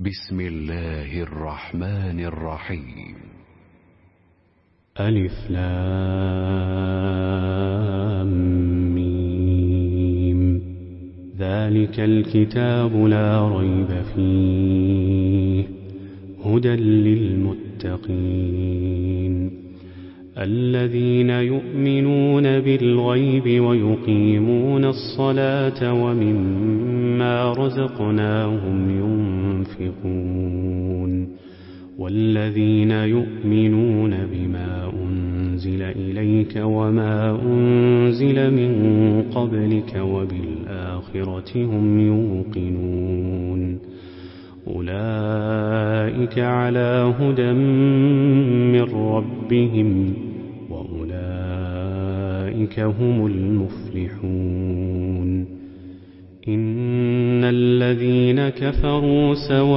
بسم الله الرحمن الرحيم. ألف لام ميم. ذلك الكتاب لا ريب فيه هدى للمتقين الذين يؤمنون بالغيب ويقيمون الصلاة ومما رزقناهم ينفقون والذين يؤمنون بما أنزل إليك وما أنزل من قبلك وبالآخرة هم يوقنون أولئك على هدى من ربهم وأولئك هم المفلحون. إن الذين كفروا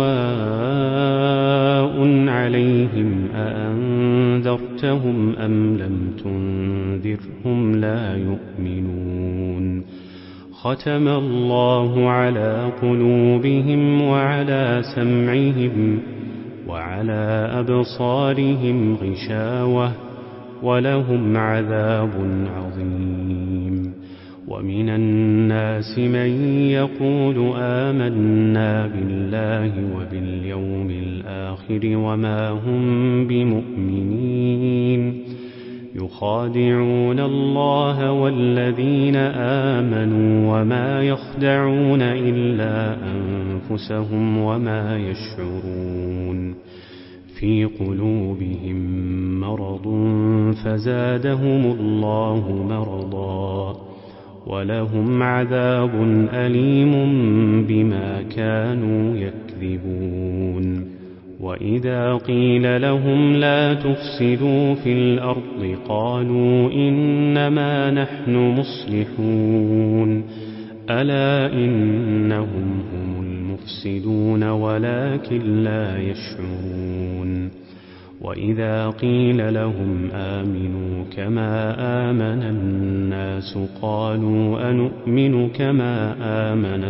سواء عليهم أأنذرتهم أم لم تنذرهم لا يؤمنون. ختم الله على قلوبهم وعلى سمعهم وعلى أبصارهم غشاوة ولهم عذاب عظيم. ومن الناس من يقول آمنا بالله وباليوم الآخر وما هم بمؤمنين يخادعون الله والذين آمنوا وما يخدعون إلا أنفسهم وما يشعرون. في قلوبهم مرض فزادهم الله مرضا ولهم عذاب أليم بما كانوا يكذبون. وإذا قيل لهم لا تفسدوا في الأرض قالوا إنما نحن مصلحون ألا إنهم هم المفسدون ولكن لا يشعرون. وإذا قيل لهم آمنوا كما آمن الناس قالوا أنؤمن كما آمن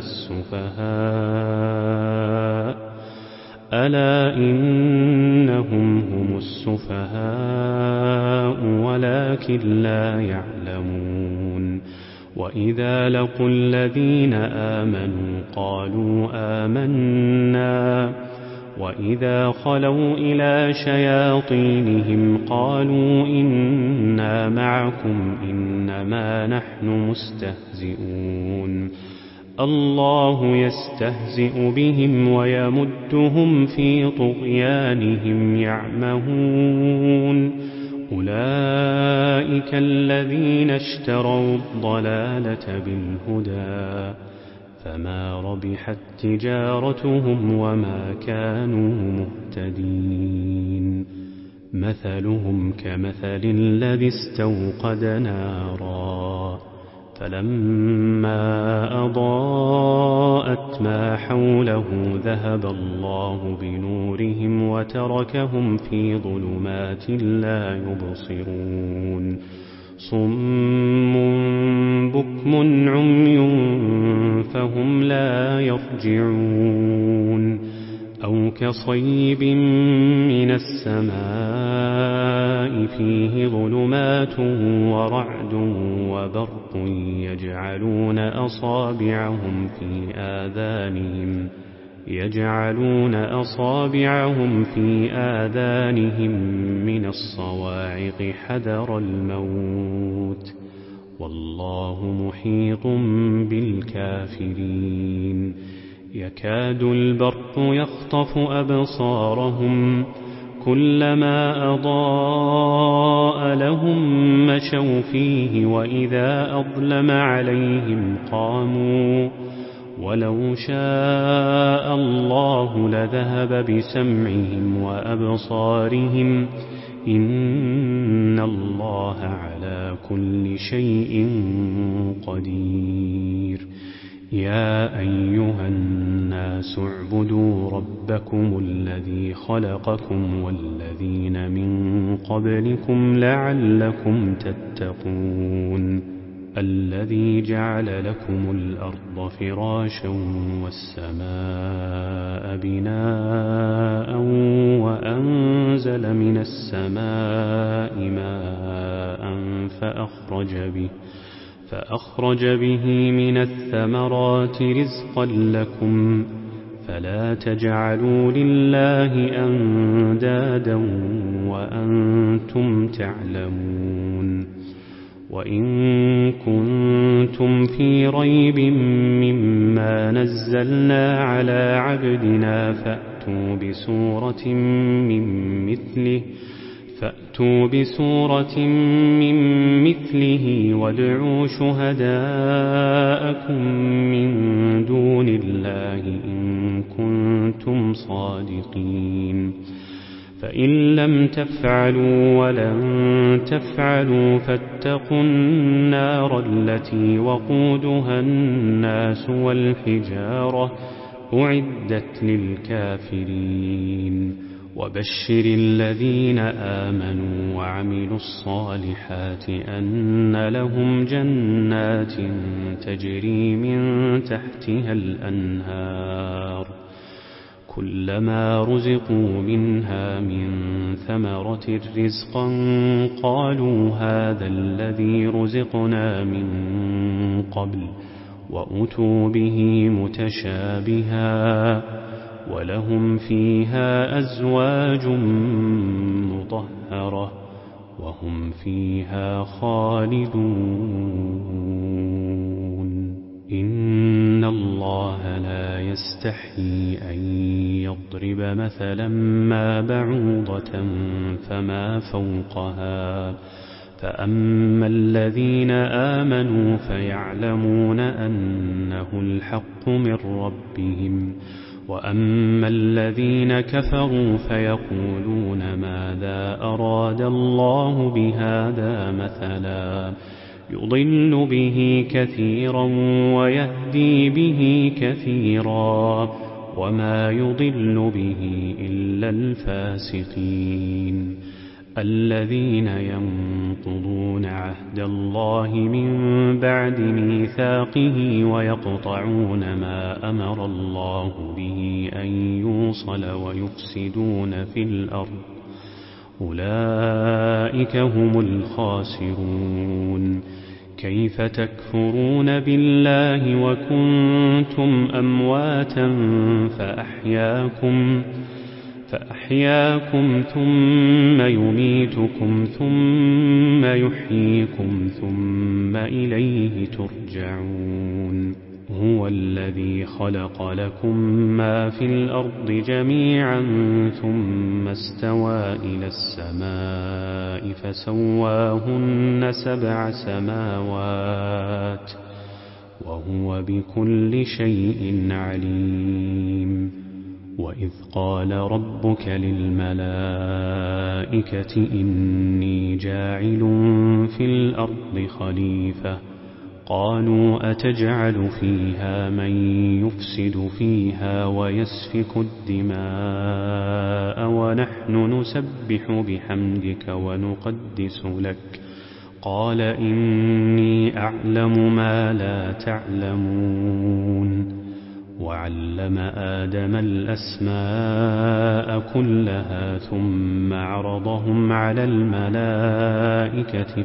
السفهاء ألا إنهم هم السفهاء ولكن لا يعلمون. وإذا لقوا الذين آمنوا قالوا آمنا وإذا خلوا إلى شياطينهم قالوا إنا معكم إنما نحن مستهزئون. الله يستهزئ بهم ويمدهم في طغيانهم يعمهون. أولئك الذين اشتروا الضلالة بالهدى فما ربحت تجارتهم وما كانوا مهتدين. مثلهم كمثل الذي استوقد نارا فلما أضاءت ما حوله ذهب الله بنورهم وتركهم في ظلمات لا يبصرون. صم بكم عمي فهم لا يرجعون. أو كصيب من السماء فيه ظلمات ورعد وبرق يجعلون أصابعهم في آذانهم من الصواعق حذر الموت والله محيط بالكافرين. يكاد البرق يخطف أبصارهم كلما أضاء لهم مشوا فيه وإذا أظلم عليهم قاموا ولو شاء الله لذهب بسمعهم وأبصارهم إن الله على كل شيء قدير. يا أيها الناس اعبدوا ربكم الذي خلقكم والذين من قبلكم لعلكم تتقون. الذي جعل لكم الأرض فراشا والسماء فيها بناء وأنزل من السماء ماء فأخرج به من الثمرات رزقا لكم فلا تجعلوا لله أندادا وأنتم تعلمون وإن كنتم في ريب مما نزلنا على عبدنا فأتوا بسورة من مثله وادعوا شهداءكم من دون الله إن كنتم صادقين فإن لم تفعلوا ولن تفعلوا فاتقوا النار التي وقودها الناس والحجارة أعدت للكافرين وبشر الذين آمنوا وعملوا الصالحات أن لهم جنات تجري من تحتها الأنهار كلما رزقوا منها من ثمرة رزقا قالوا هذا الذي رزقنا من قبل وأتوا به متشابها ولهم فيها أزواج مطهرة وهم فيها خالدون إن الله لا يستحيي أن يضرب مثلا ما بعوضة فما فوقها فأما الذين آمنوا فيعلمون أنه الحق من ربهم وأما الذين كفروا فيقولون ماذا أراد الله بهذا مثلا يضل به كثيرا ويهدي به كثيرا وما يضل به إلا الفاسقين الذين ينقضون عهد الله من بعد ميثاقه ويقطعون ما أمر الله به أن يوصل ويفسدون في الأرض أولئك هم الخاسرون كيف تكفرون بالله وكنتم أمواتا فأحياكم ثم يميتكم ثم يحييكم ثم إليه ترجعون هو الذي خلق لكم ما في الأرض جميعا ثم استوى إلى السماء فسواهن 7 سماوات وهو بكل شيء عليم وإذ قال ربك للملائكة إني جاعل في الأرض خليفة قالوا أتجعل فيها من يفسد فيها ويسفك الدماء ونحن نسبح بحمدك ونقدس لك قال إني أعلم ما لا تعلمون وعلم آدم الأسماء كلها ثم عرضهم على الملائكة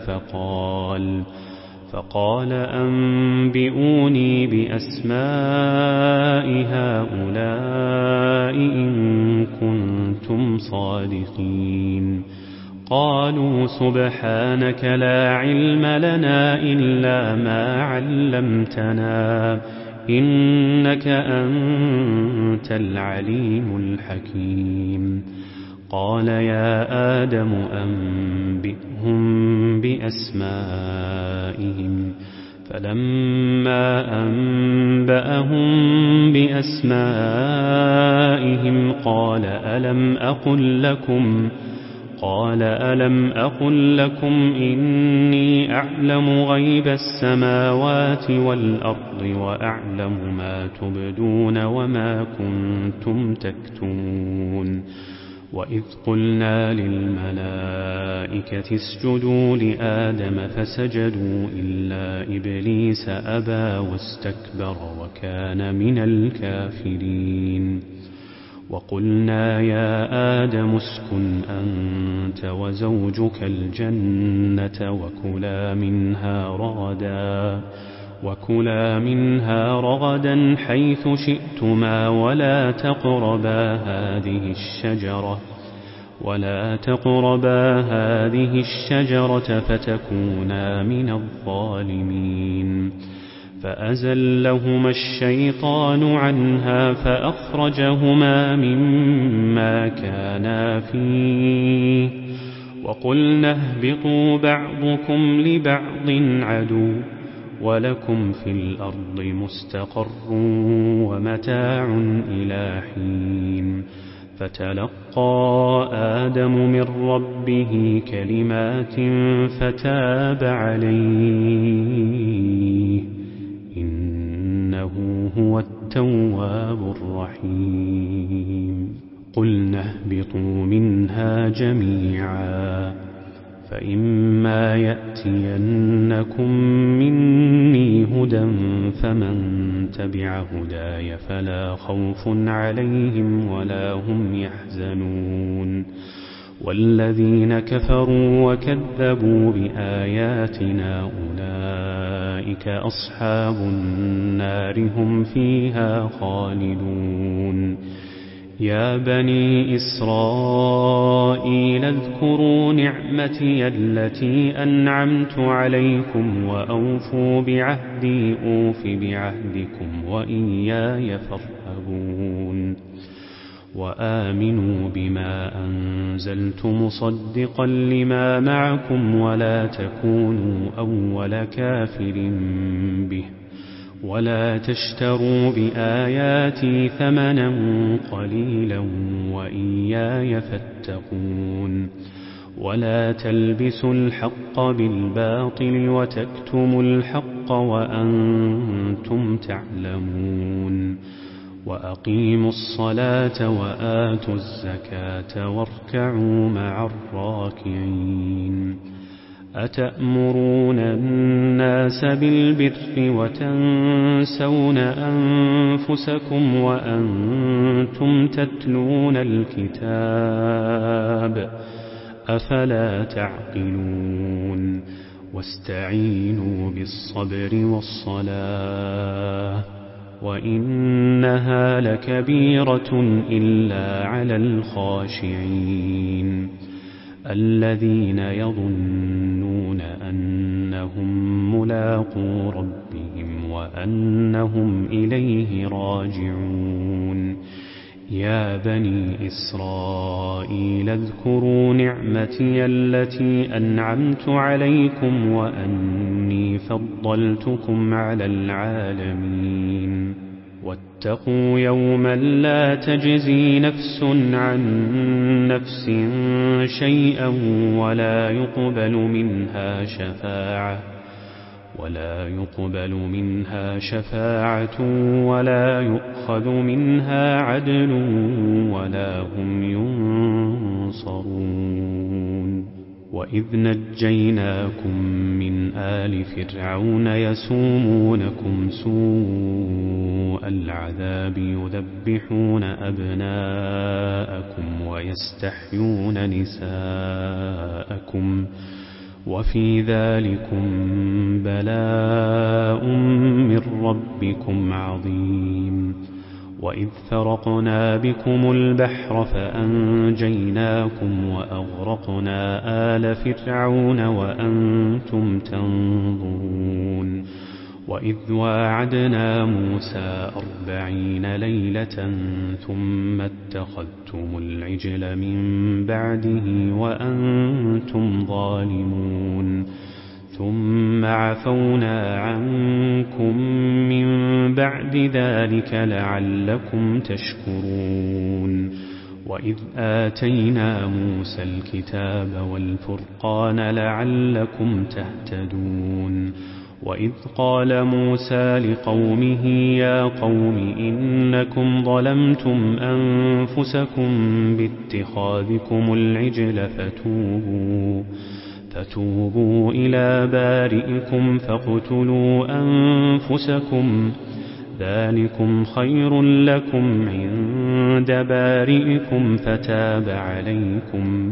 فقال أنبئوني بأسماء هؤلاء إن كنتم صادقين قالوا سبحانك لا علم لنا إلا ما علمتنا إنك أنت العليم الحكيم قال يا آدم أنبئهم بأسمائهم فلما أنبأهم بأسمائهم قال ألم أقل لكم إني أعلم غيب السماوات والأرض وأعلم ما تبدون وما كنتم تكتمون وإذ قلنا للملائكة اسجدوا لآدم فسجدوا إلا إبليس أبى واستكبر وكان من الكافرين قلنا يا آدم اسكن أنت وزوجك الجنة وكلا منها رغدا حيث شئتما ولا تقربا هذه الشجرة فتكونا من الظالمين. فأزلهما الشيطان عنها فأخرجهما مما كانا فيه وقلنا اهبطوا بعضكم لبعض عدو ولكم في الأرض مستقر ومتاع إلى حين. فتلقى آدم من ربه كلمات فتاب عليه إنه هو التواب الرحيم. قلنا اهبطوا منها جميعا فإما يأتينكم مني هدى فمن تبع هداي فلا خوف عليهم ولا هم يحزنون. والذين كفروا وكذبوا بآياتنا أولئك أصحاب النار هم فيها خالدون. يا بني إسرائيل اذكروا نعمتي التي أنعمت عليكم وأوفوا بعهدي أوف بعهدكم وإياي فارهبون. وآمنوا بما أنزلت مصدقا لما معكم ولا تكونوا أول كافر به ولا تشتروا بآياتي ثمنا قليلا وإياي فاتقون. ولا تلبسوا الحق بالباطل وتكتموا الحق وأنتم تعلمون. وأقيموا الصلاة وآتوا الزكاة واركعوا مع الراكعين. أتأمرون الناس بالبر وتنسون أنفسكم وأنتم تتلون الكتاب أفلا تعقلون. واستعينوا بالصبر والصلاة وإنها لكبيرة إلا على الخاشعين الذين يظنون أنهم ملاقو ربهم وأنهم إليه راجعون. يا بني إسرائيل اذكروا نعمتي التي أنعمت عليكم وأني فضلتكم على العالمين. واتقوا يوما لا تجزي نفس عن نفس شيئا ولا يقبل منها شفاعة ولا يؤخذ منها عدل ولا هم ينصرون. وإذ نجيناكم من آل فرعون يسومونكم سوء العذاب يذبحون أبناءكم ويستحيون نساءكم وفي ذلكم بلاء من ربكم عظيم. وإذ فرقنا بكم البحر فأنجيناكم وأغرقنا آل فرعون وأنتم تنظرون. وإذ واعدنا موسى 40 ليلة ثم اتخذتم العجل من بعده وأنتم ظالمون. ثم عفونا عنكم من بعد ذلك لعلكم تشكرون. وإذ آتينا موسى الكتاب والفرقان لعلكم تهتدون. وإذ قال موسى لقومه يا قوم إنكم ظلمتم أنفسكم باتخاذكم العجل فتوبوا إلى بارئكم فاقتلوا أنفسكم ذلكم خير لكم عند عند بارئكم فتاب عليكم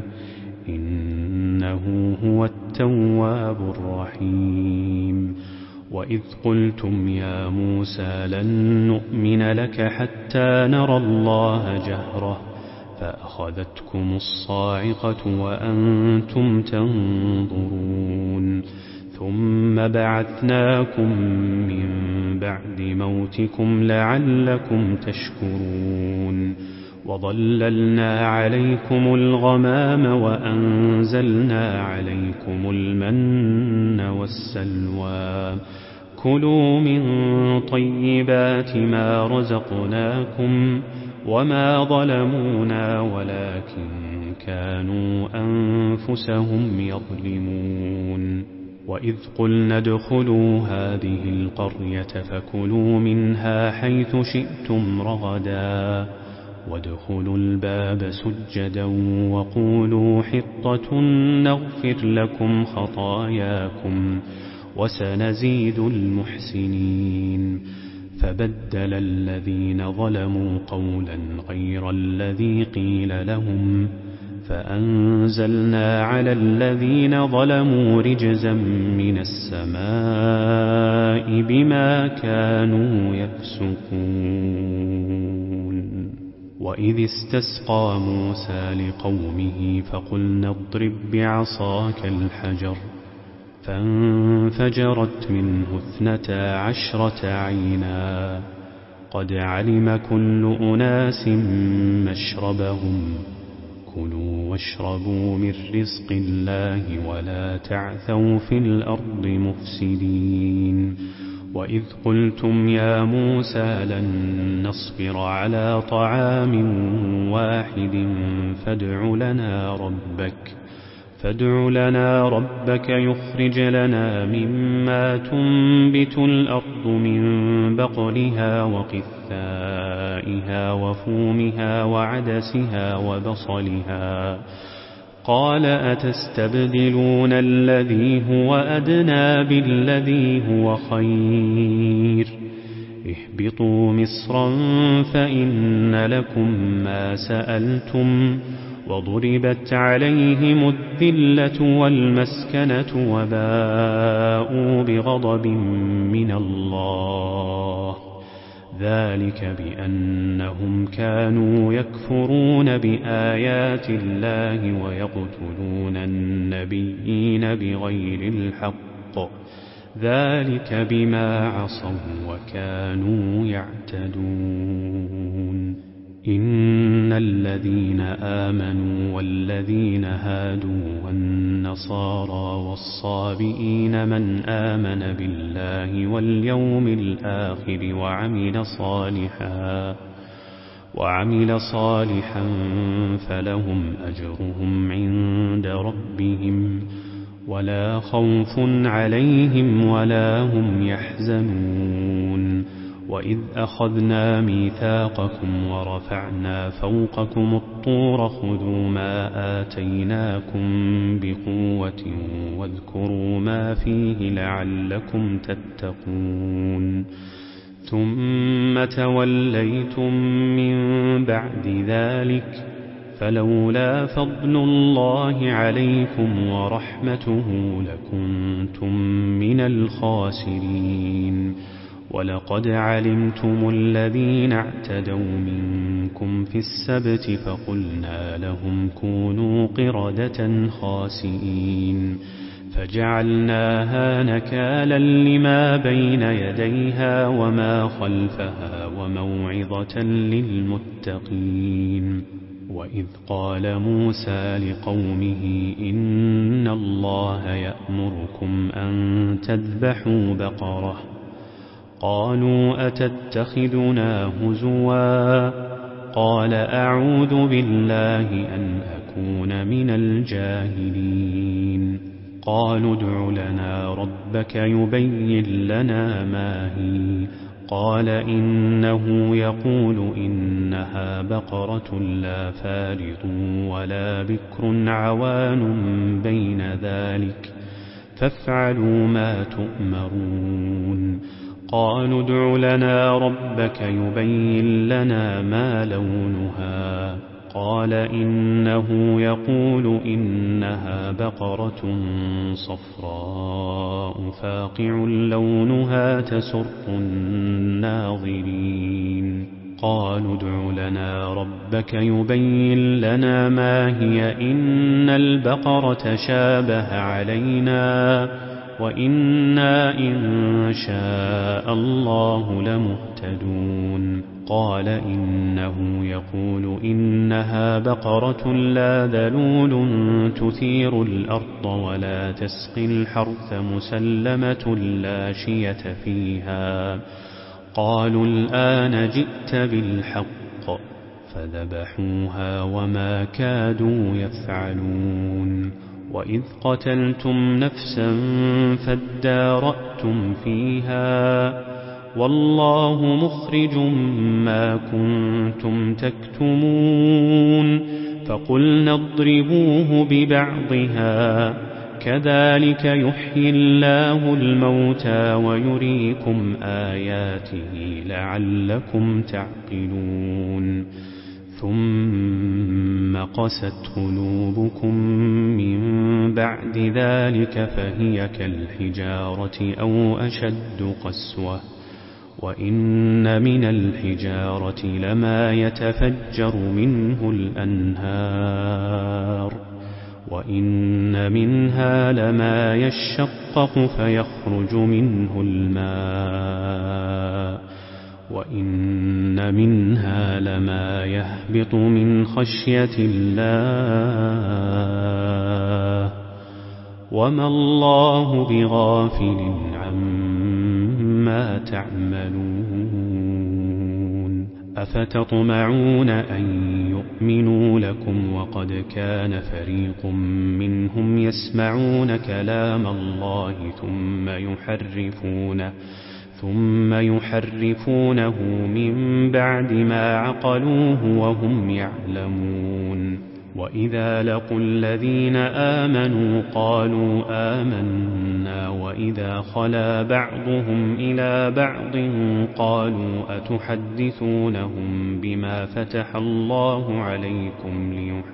إنه هو التواب الرحيم. وإذ قلتم يا موسى لن نؤمن لك حتى نرى الله جهرة فأخذتكم الصاعقة وأنتم تنظرون ثم بعثناكم من بعد موتكم لعلكم تشكرون وظللنا عليكم الغمام وأنزلنا عليكم المن والسلوى كلوا من طيبات ما رزقناكم وما ظلمونا ولكن كانوا أنفسهم يظلمون. وإذ قلنا ادخلوا هذه القرية فكلوا منها حيث شئتم رغدا وادخلوا الباب سجدا وقولوا حطة نغفر لكم خطاياكم وسنزيد المحسنين. فبدل الذين ظلموا قولا غير الذي قيل لهم فأنزلنا على الذين ظلموا رجزا من السماء بما كانوا يفسقون. وإذ استسقى موسى لقومه فقلنا اضرب بعصاك الحجر فانفجرت منه 12 عينا قد علم كل أناس مشربهم كلوا واشربوا من رزق الله ولا تعثوا في الأرض مفسدين. وإذ قلتم يا موسى لن نصبر على طعام واحد فادع لنا ربك يخرج لنا مما تنبت الأرض من بقلها وقثائها وفومها وعدسها وبصلها قال أتستبدلون الذي هو أدنى بالذي هو خير اهبطوا مصرا فإن لكم ما سألتم وضربت عليهم الذلة والمسكنة وباءوا بغضب من الله ذلك بأنهم كانوا يكفرون بآيات الله ويقتلون النبيين بغير الحق ذلك بما عصوا وكانوا يعتدون. إن الذين آمنوا والذين هادوا والنصارى والصابئين من آمن بالله واليوم الآخر وعمل صالحا فلهم أجرهم عند ربهم ولا خوف عليهم ولا هم يحزنون. وإذ أخذنا ميثاقكم ورفعنا فوقكم الطور خذوا ما آتيناكم بقوة واذكروا ما فيه لعلكم تتقون ثم توليتم من بعد ذلك فلولا فضل الله عليكم ورحمته لكنتم من الخاسرين. ولقد علمتم الذين اعتدوا منكم في السبت فقلنا لهم كونوا قردة خاسئين فجعلناها نكالا لما بين يديها وما خلفها وموعظة للمتقين. وإذ قال موسى لقومه إن الله يأمركم أن تذبحوا بقرة قالوا أتتخذنا هزوا قال أعوذ بالله أن أكون من الجاهلين. قالوا ادع لنا ربك يبين لنا ما هي قال إنه يقول إنها بقرة لا فارض ولا بكر عوان بين ذلك فافعلوا ما تؤمرون. قالوا ادع لنا ربك يبين لنا ما لونها قال إنه يقول إنها بقرة صفراء فاقع لونها تسر الناظرين قالوا ادع لنا ربك يبين لنا ما هي إن البقرة شابه علينا وإنا إن شاء الله لمهتدون قال إنه يقول إنها بقرة لا ذلول تثير الأرض ولا تسقي الحرث مسلمة لا شية فيها قالوا الآن جئت بالحق فذبحوها وما كادوا يفعلون وإذ قتلتم نفسا فادارأتم فيها والله مخرج ما كنتم تكتمون فقلنا اضربوه ببعضها كذلك يحيي الله الموتى ويريكم آياته لعلكم تعقلون ثم قست قلوبكم من بعد ذلك فهي كالحجارة أو أشد قسوة وإن من الحجارة لما يتفجر منه الأنهار وإن منها لما يشقق فيخرج منه الماء وإن منها لما يهبط من خشية الله وما الله بغافل عما تعملون أفتطمعون أن يؤمنوا لكم وقد كان فريق منهم يسمعون كلام الله ثم يحرفونه من بعد ما عقلوه وهم يعلمون وإذا لقوا الذين آمنوا قالوا آمنا وإذا خلا بعضهم إلى بعض قالوا أتحدثونهم بما فتح الله عليكم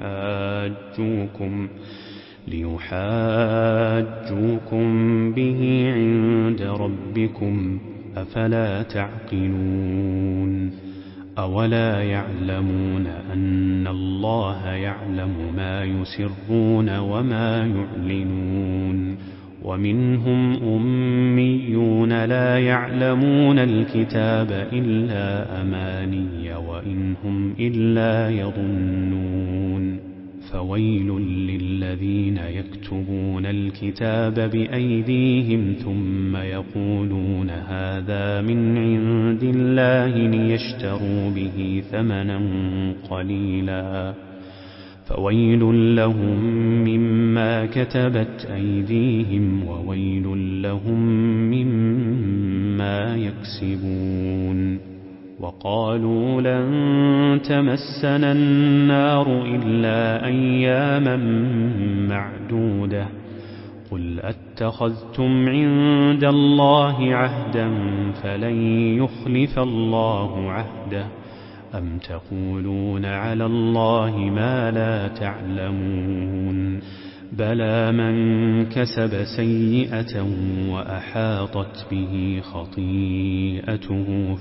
ليحاجوكم به عند ربكم أفلا تعقلون أولا يعلمون أن الله يعلم ما يسرون وما يعلنون ومنهم أميون لا يعلمون الكتاب إلا أماني وإن هم إلا يظنون فويل للذين يكتبون الكتاب بأيديهم ثم يقولون هذا من عند الله ليشتروا به ثمنا قليلا فويل لهم مما كتبت أيديهم وويل لهم مما يكسبون وقالوا لن تمسنا النار إلا أياما معدودة قل أتخذتم عند الله عهدا فلن يخلف الله عهده أم تقولون على الله ما لا تعلمون بلى من كسب سيئة وأحاطت به خطيئته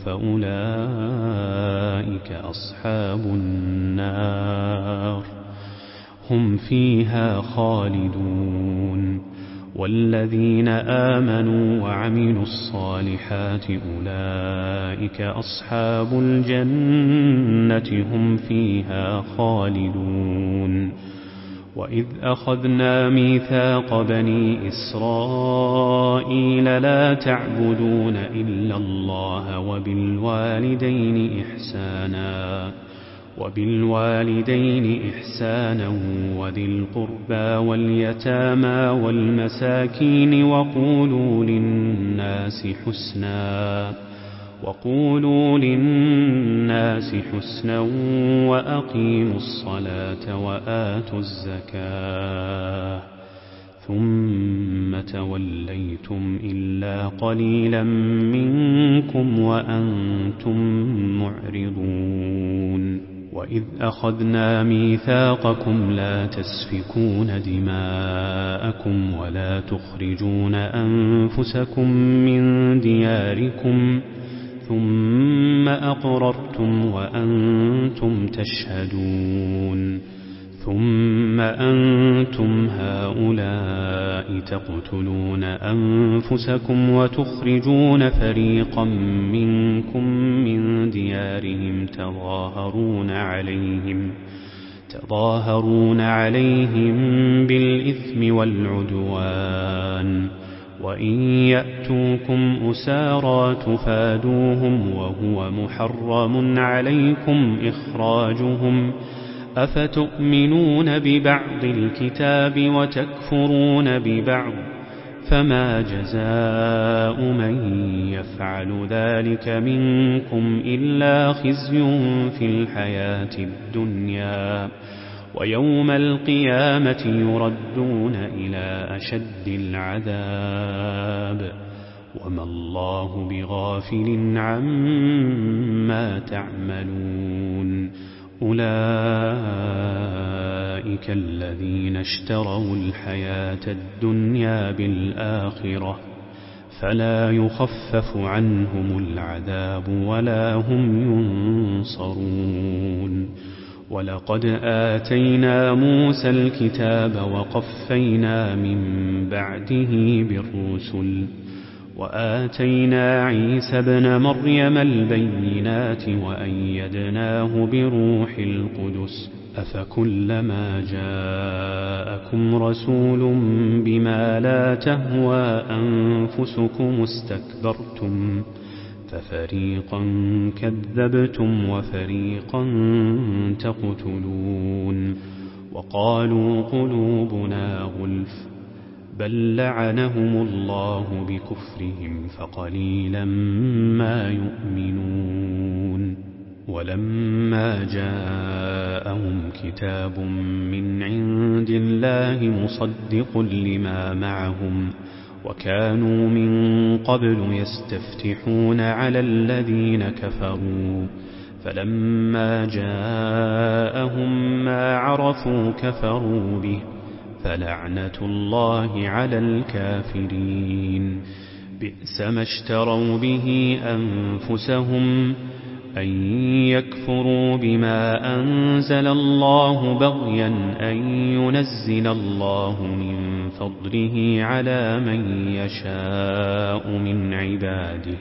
فأولئك أصحاب النار هم فيها خالدون والذين آمنوا وعملوا الصالحات أولئك أصحاب الجنة هم فيها خالدون وإذ أخذنا ميثاق بني إسرائيل لا تعبدون إلا الله وبالوالدين إحسانا وذي القربى واليتامى والمساكين وقولوا للناس حسنا وأقيموا الصلاة وآتوا الزكاة ثم توليتم إلا قليلا منكم وأنتم معرضون وإذ أخذنا ميثاقكم لا تسفكون دماءكم ولا تخرجون أنفسكم من دياركم ثم أقررتم وأنتم تشهدون ثم أنتم هؤلاء تقتلون أنفسكم وتخرجون فريقا منكم من ديارهم تظاهرون عليهم بالإثم والعدوان وإن يأتوكم أسارى تفادوهم وهو محرم عليكم إخراجهم أفتؤمنون ببعض الكتاب وتكفرون ببعض فما جزاء من يفعل ذلك منكم إلا خزي في الحياة الدنيا ويوم القيامة يردون إلى أشد العذاب وما الله بغافل عما تعملون أولئك الذين اشتروا الحياة الدنيا بالآخرة فلا يخفف عنهم العذاب ولا هم ينصرون ولقد آتينا موسى الكتاب وقفينا من بعده بالرسل وآتينا عيسى ابن مريم البينات وأيدناه بروح القدس أفكلما جاءكم رسول بما لا تهوى أنفسكم استكبرتم ففريقا كذبتم وفريقا تقتلون وقالوا قلوبنا غلف بل لعنهم الله بكفرهم فقليلا ما يؤمنون ولما جاءهم كتاب من عند الله مصدق لما معهم وكانوا من قبل يستفتحون على الذين كفروا فلما جاءهم ما عرفوا كفروا به فلعنة الله على الكافرين بئس ما اشتروا به أنفسهم أن يكفروا بما أنزل الله بغيا أن ينزل الله من فضله على من يشاء من عباده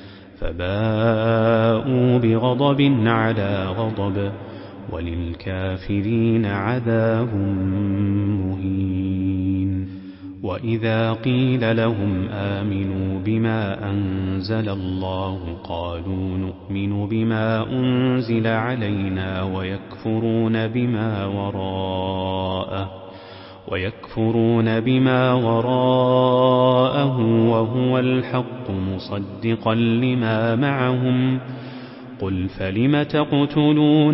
فباءوا بغضب على غضب وللكافرين عذاب مهين وإذا قيل لهم آمنوا بما أنزل الله قالوا نؤمن بما أنزل علينا ويكفرون بما وراءه وهو الحق مصدقا لما معهم قل فلم تقتلون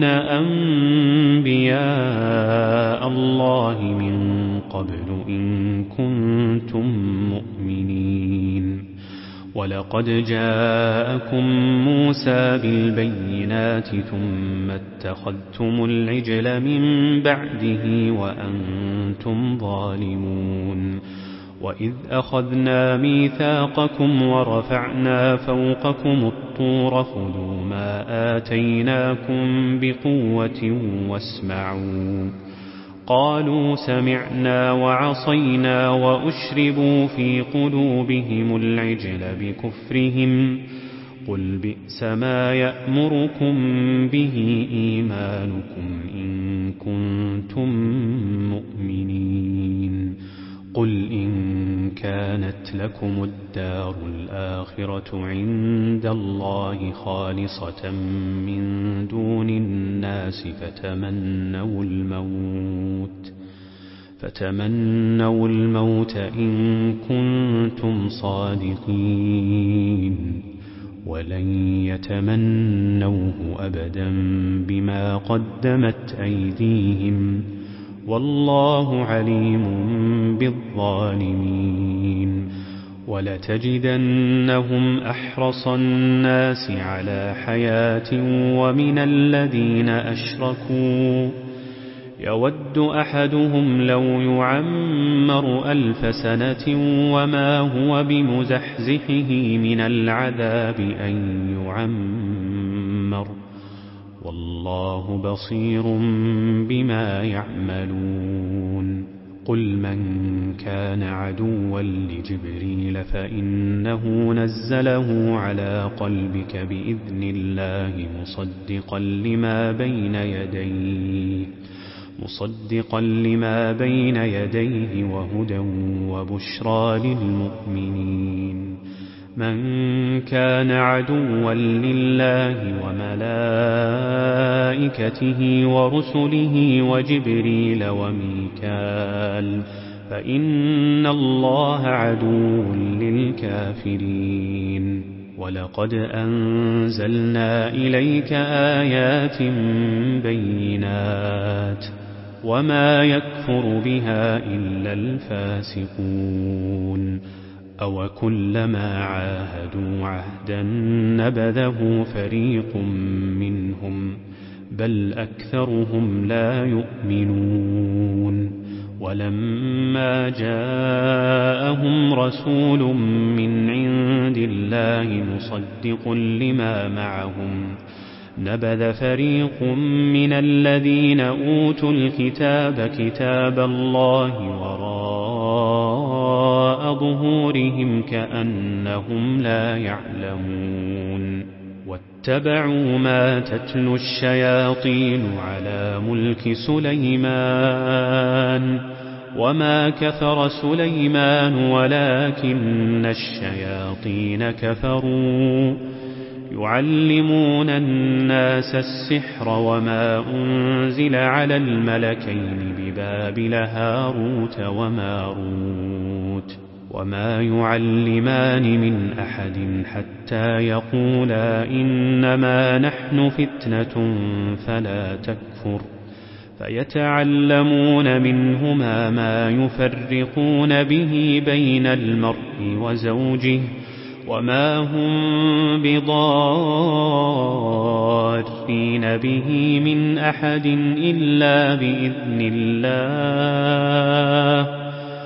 أنبياء الله من قبل إن كنتم مؤمنين ولقد جاءكم موسى بالبينات ثم اتخذتم العجل من بعده وأنتم ظالمون وإذ أخذنا ميثاقكم ورفعنا فوقكم الطور خذوا ما آتيناكم بقوة واسمعوا قالوا سمعنا وعصينا وأشربوا في قلوبهم العجل بكفرهم قل بئس ما يأمركم به إيمانكم إن كنتم مؤمنين قل إن كانت لكم الدار الآخرة عند الله خالصة من دون الناس فتمنوا الموت إن كنتم صادقين ولن يتمنوه أبدا بما قدمت أيديهم والله عليم بالظالمين. ولتجدنهم أحرص الناس على حياة ومن الذين أشركوا يود أحدهم لو يعمر 1000 سنة وما هو بمزحزحه من العذاب أن يعمر، والله بصير بما يعملون. قل من كان عدوا لجبريل فإنه نزله على قلبك بإذن الله مصدقا لما بين يديه وهدى وبشرى للمؤمنين. من كان عدوا لله وملائكته ورسله وجبريل وميكال فإن الله عدو للكافرين. ولقد أنزلنا إليك آيات بينات وما يكفر بها إلا الفاسقون. أو كلما عاهدوا عهدا نبذه فريق منهم بل أكثرهم لا يؤمنون. ولما جاءهم رسول من عند الله مصدق لما معهم نبذ فريق من الذين أوتوا الكتاب كتاب الله وراء ظهورهم كأنهم لا يعلمون. واتبعوا ما تتلو الشياطين على ملك سليمان وما كفر سليمان ولكن الشياطين كفروا يعلمون الناس السحر وما أنزل على الملكين ببابل هاروت وماروت وما يعلمان من أحد حتى يقولا إنما نحن فتنة فلا تكفر فيتعلمون منهما ما يفرقون به بين المرء وزوجه وما هم بضارين به من أحد إلا بإذن الله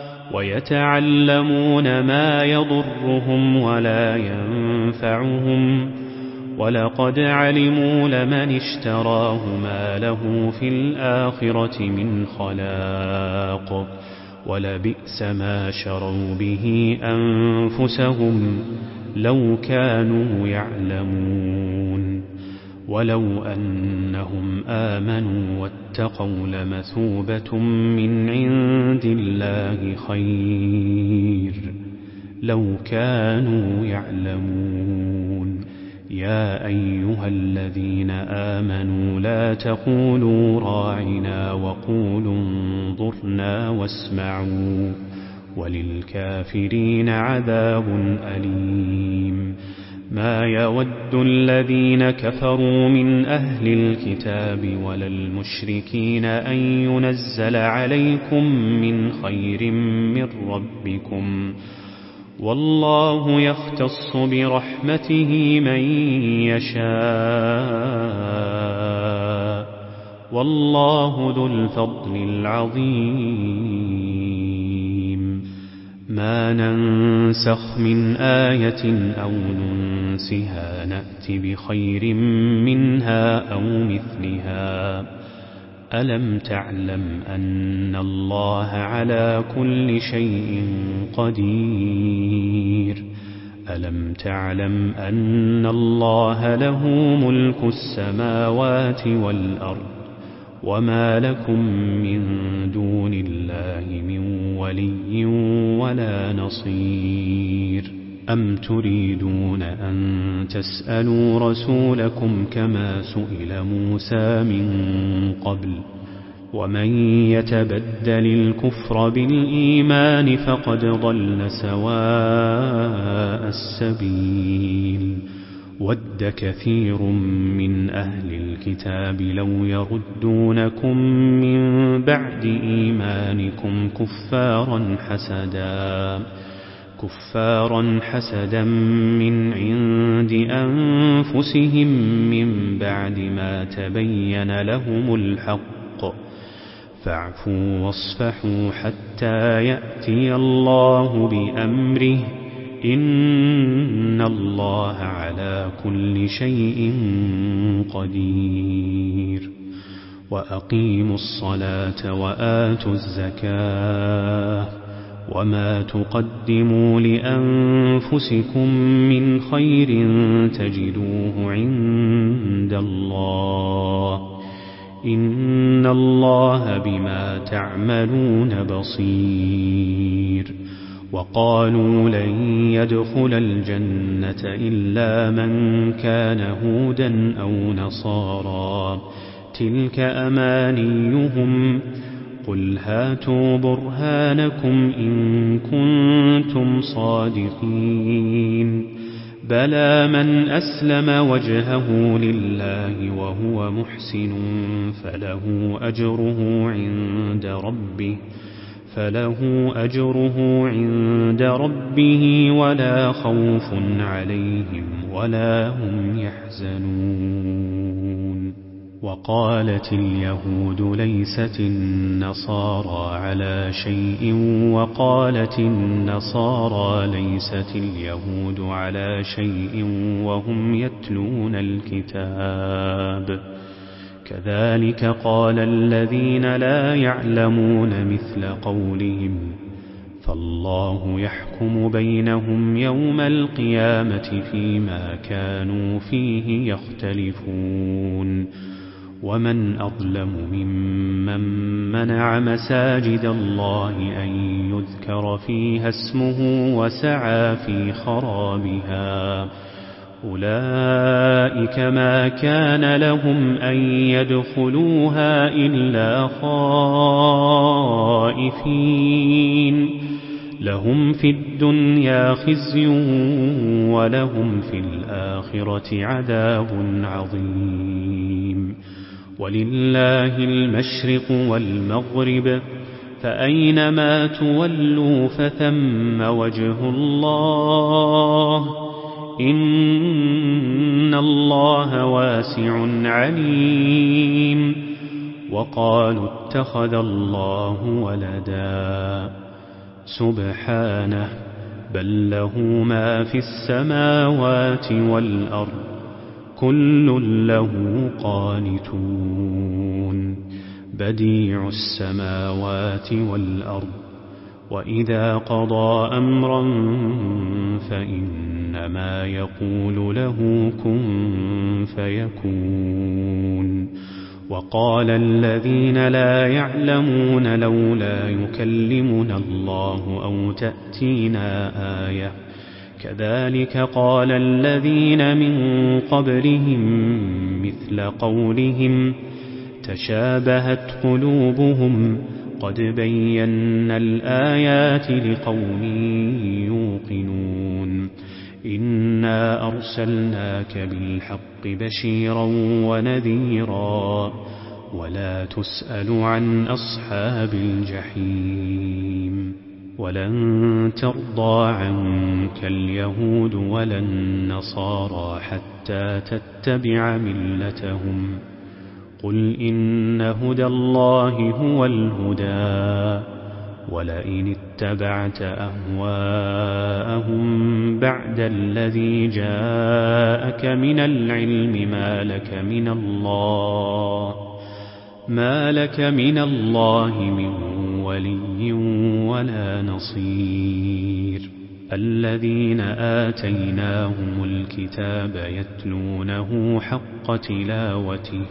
ويتعلمون ما يضرهم ولا ينفعهم ولقد علموا لمن اشتراه ما له في الآخرة من خلاق ولبئس ما شروا به أنفسهم لو كانوا يعلمون. ولو أنهم آمنوا واتقوا لمثوبة من عند الله خير لو كانوا يعلمون. يا أيها الذين آمنوا لا تقولوا راعنا وقولوا انظرنا واسمعوا وللكافرين عذاب أليم. ما يود الذين كفروا من أهل الكتاب ولا المشركين أن ينزل عليكم من خير من ربكم والله يختص برحمته من يشاء والله ذو الفضل العظيم. ما ننسخ من آية أو ننسها نأت بخير منها أو مثلها. ألم تعلم أن الله على كل شيء قدير. ألم تعلم أن الله له ملك السماوات والأرض وما لكم من دون الله من ولي ولا نصير. أم تريدون أن تسألوا رسولكم كما سئل موسى من قبل ومن يتبدل الكفر بالإيمان فقد ضل سواء السبيل. ود كثير من أهل الكتاب لو يردونكم من بعد إيمانكم كفارا حسدا من عند أنفسهم من بعد ما تبين لهم الحق فاعفوا واصفحوا حتى يأتي الله بأمره إن الله على كل شيء قدير وأقيموا الصلاة وآتوا الزكاة وما تقدموا لأنفسكم من خير تجدوه عند الله إن الله بما تعملون بصير وقالوا لن يدخل الجنة إلا من كان هودا أو نصارى تلك أمانيهم قل هاتوا برهانكم إن كنتم صادقين بلى من أسلم وجهه لله وهو محسن فله أجره عند ربه ولا خوف عليهم ولا هم يحزنون وقالت اليهود ليست النصارى على شيء وقالت النصارى ليست اليهود على شيء وهم يتلون الكتاب كذلك قال الذين لا يعلمون مثل قولهم فالله يحكم بينهم يوم القيامة فيما كانوا فيه يختلفون ومن أظلم ممن منع مساجد الله أن يذكر فيها اسمه وسعى في خرابها أولئك ما كان لهم أن يدخلوها إلا خائفين لهم في الدنيا خزي ولهم في الآخرة عذاب عظيم ولله المشرق والمغرب فأينما تولوا فثم وجه الله إن الله واسع عليم وقالوا اتخذ الله ولدا سبحانه بل له ما في السماوات والأرض كل له قانتون بديع السماوات والأرض وإذا قضى أمرا فإنما يقول له كن فيكون وقال الذين لا يعلمون لولا يكلمنا الله أو تأتينا آية كذلك قال الذين من قبلهم مثل قولهم تشابهت قلوبهم قد بينا الآيات لقوم يوقنون إنا أرسلناك بالحق بشيرا ونذيرا ولا تسأل عن أصحاب الجحيم ولن ترضى عنك اليهود ولا النصارى حتى تتبع ملتهم قل إن هدى الله هو الهدى ولئن اتبعت أهواءهم بعد الذي جاءك من العلم ما لك من الله من ولي ولا نصير الذين آتيناهم الكتاب يتلونه حق تلاوته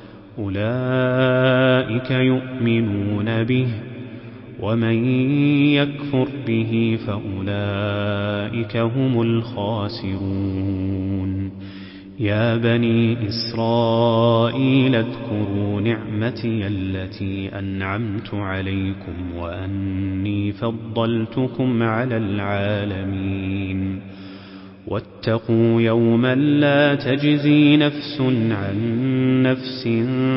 أولئك يؤمنون به ومن يكفر به فأولئك هم الخاسرون يا بني إسرائيل اذكروا نعمتي التي أنعمت عليكم وأني فضلتكم على العالمين واتقوا يوما لا تجزي نفس عن نفس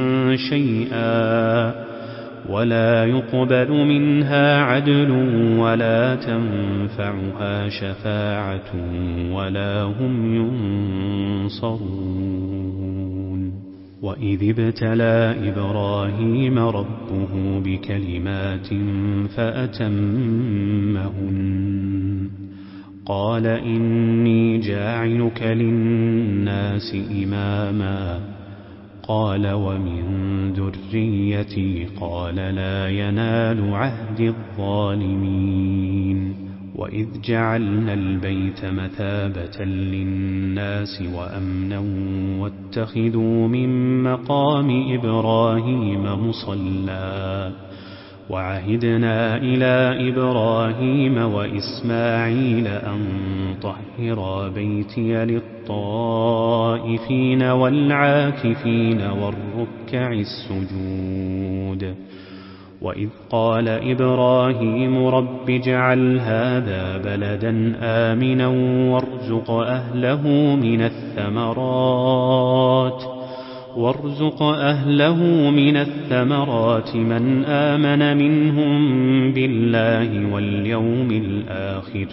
شيئا ولا يقبل منها عدل ولا تنفعها شفاعة ولا هم ينصرون. وإذ ابتلى إبراهيم ربه بكلمات فأتمهن قال إني جاعلك للناس إماما قال ومن ذريتي قال لا ينال عهد الظالمين. وإذ جعلنا البيت مثابة للناس وأمنا واتخذوا من مقام إبراهيم مصلى وعهدنا إلى إبراهيم وإسماعيل أن طهرا بيتي للطائفين والعاكفين والركع السجود. وإذ قال إبراهيم رب اجعل هذا بلدا آمنا وارزق أهله من الثمرات من آمن منهم بالله واليوم الآخر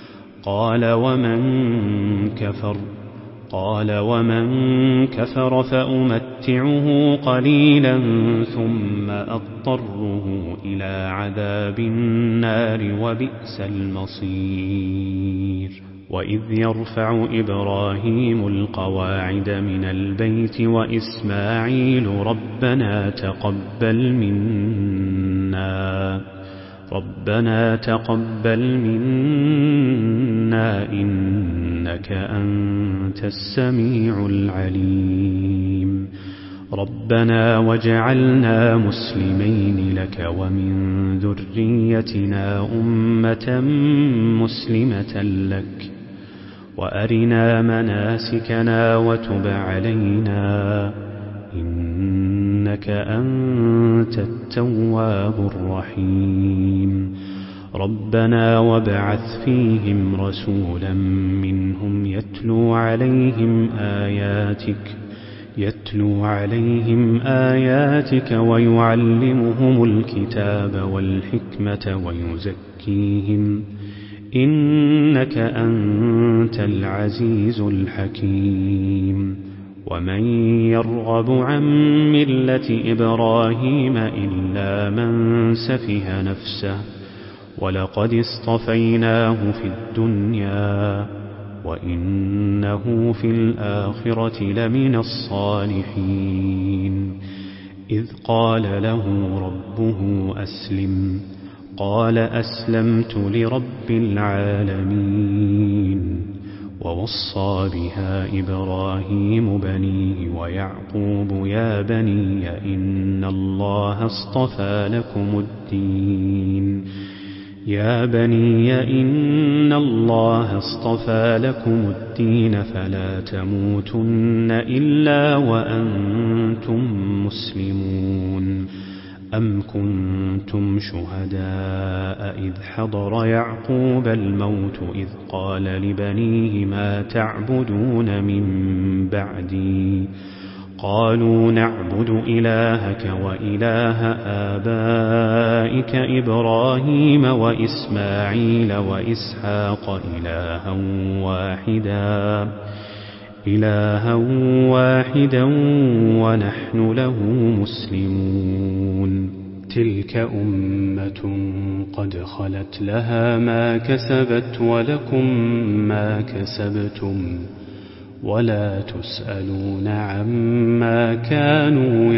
قال ومن كفر فأمتعه قليلا ثم أضطره إلى عذاب النار وبئس المصير. وإذ يرفع إبراهيم القواعد من البيت وإسماعيل ربنا تقبل منا إنك أنت السميع العليم. ربنا واجعلنا مسلمين لك ومن ذريتنا أمة مسلمة لك وأرنا مناسكنا وتب علينا إنك أنت التواب الرحيم. ربنا وابعث فيهم رسولا منهم يتلو عليهم آياتك ويعلمهم الكتاب والحكمة ويزكيهم إنك أنت العزيز الحكيم. ومن يرغب عن ملة إبراهيم إلا من سفه نفسه ولقد اصطفيناه في الدنيا وإنه في الآخرة لمن الصالحين. إذ قال له ربه أسلم قال أسلمت لرب العالمين. ووصى بها إبراهيم بنيه ويعقوب يا بني إن الله اصطفى لكم الدين فلا تموتن إلا وأنتم مسلمون. أم كنتم شهداء إذ حضر يعقوب الموت إذ قال لبنيه ما تعبدون من بعدي قالوا نعبد إلهك وإله آبائك إبراهيم وإسماعيل وإسحاق إلها واحدا ونحن له مسلمون. تلك أمة قد خلت لها ما كسبت ولكم ما كسبتم ولا تسألون عما كانوا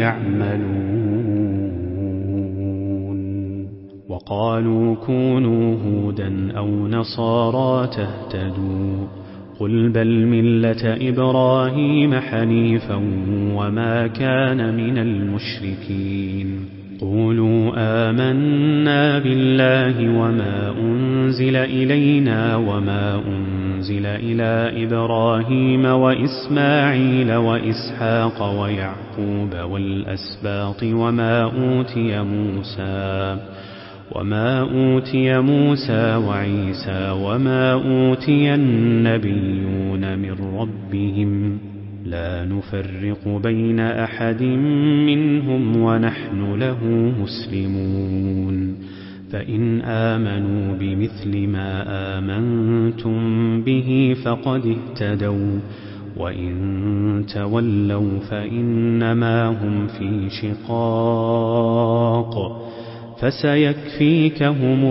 يعملون. وقالوا كونوا هودا أو نصارى تهتدوا قل بل ملة إبراهيم حنيفا وما كان من المشركين. قولوا آمنا بالله وما أنزل إلينا وما أنزل إلى إبراهيم وإسماعيل وإسحاق ويعقوب والأسباط وما أوتي موسى وعيسى وما أوتي النبيون من ربهم لا نفرق بين أحد منهم ونحن له مسلمون فإن آمنوا بمثل ما آمنتم به فقد اهتدوا وإن تولوا فإنما هم في شقاق فسيكفيكهم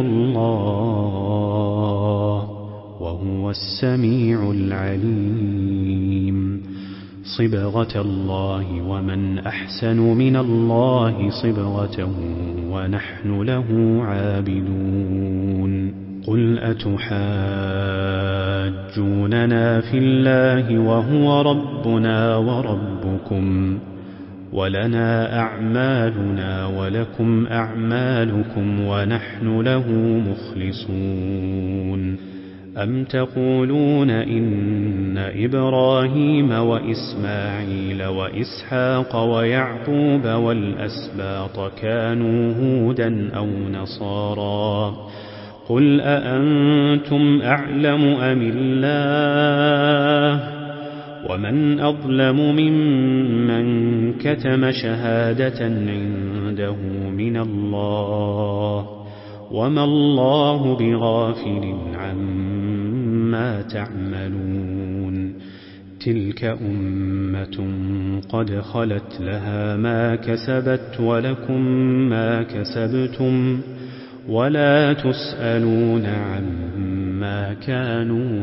الله وهو السميع العليم صبغة الله ومن أحسن من الله صبغة ونحن له عابدون قل أتحاجوننا في الله وهو ربنا وربكم ولنا أعمالنا ولكم أعمالكم ونحن له مخلصون أم تقولون إن إبراهيم وإسماعيل وإسحاق ويعقوب والأسباط كانوا هودا أو نصارى قل أأنتم أعلم أم الله ومن أظلم ممن كتم شهادة عنده من الله وما الله بغافل عما تعملون تلك أمة قد خلت لها ما كسبت ولكم ما كسبتم ولا تسألون عما كانوا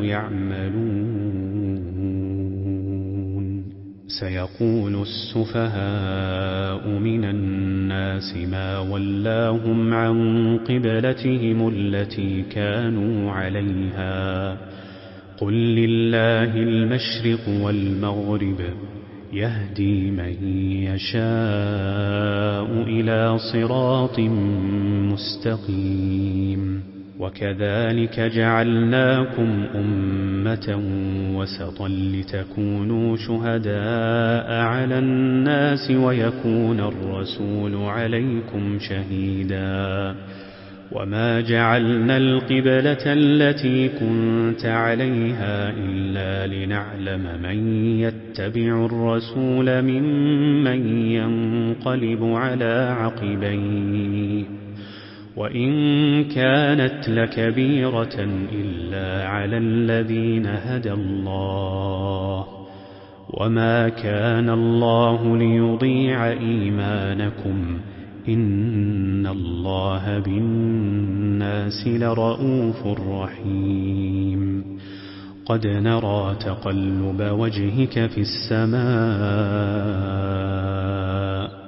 يعملون سيقول السفهاء من الناس ما ولاهم عن قبلتهم التي كانوا عليها قل لله المشرق والمغرب يهدي من يشاء إلى صراط مستقيم وكذلك جعلناكم أمة وسطا لتكونوا شهداء على الناس ويكون الرسول عليكم شهيدا وما جعلنا القبلة التي كنت عليها إلا لنعلم من يتبع الرسول ممن ينقلب على عقبيه وإن كانت لكبيرة إلا على الذين هدى الله وما كان الله ليضيع إيمانكم إن الله بالناس لرؤوف رحيم قد نرى تقلب وجهك في السماء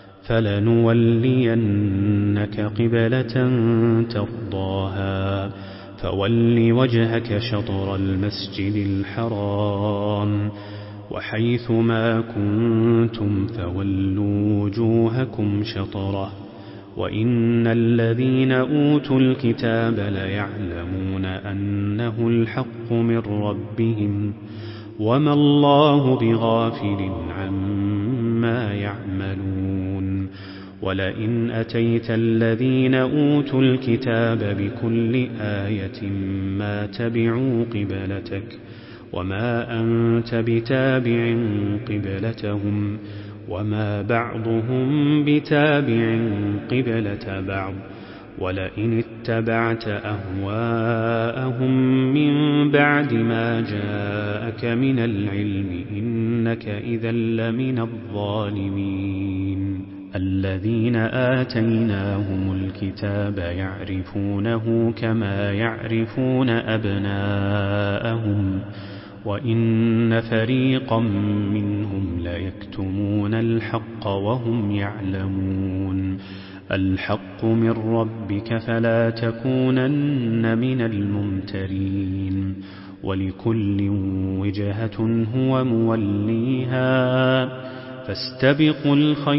فلنولينك قبلة ترضاها فول وجهك شطر المسجد الحرام وحيث ما كنتم فولوا وجوهكم شطره وإن الذين أوتوا الكتاب ليعلمون أنه الحق من ربهم وما الله بغافل عما يعملون ولئن أتيت الذين أوتوا الكتاب بكل آية ما تبعوا قبلتك وما أنت بتابع قبلتهم وما بعضهم بتابع قبلة بعض ولئن اتبعت أهواءهم من بعد ما جاءك من العلم إنك إذا لمن الظالمين الذين آتيناهم الكتاب يعرفونه كما يعرفون أبناءهم وإن فريقا منهم ليكتمون الحق وهم يعلمون الحق من ربك فلا تكونن من الممترين ولكل وجهة هو موليها فاستبقوا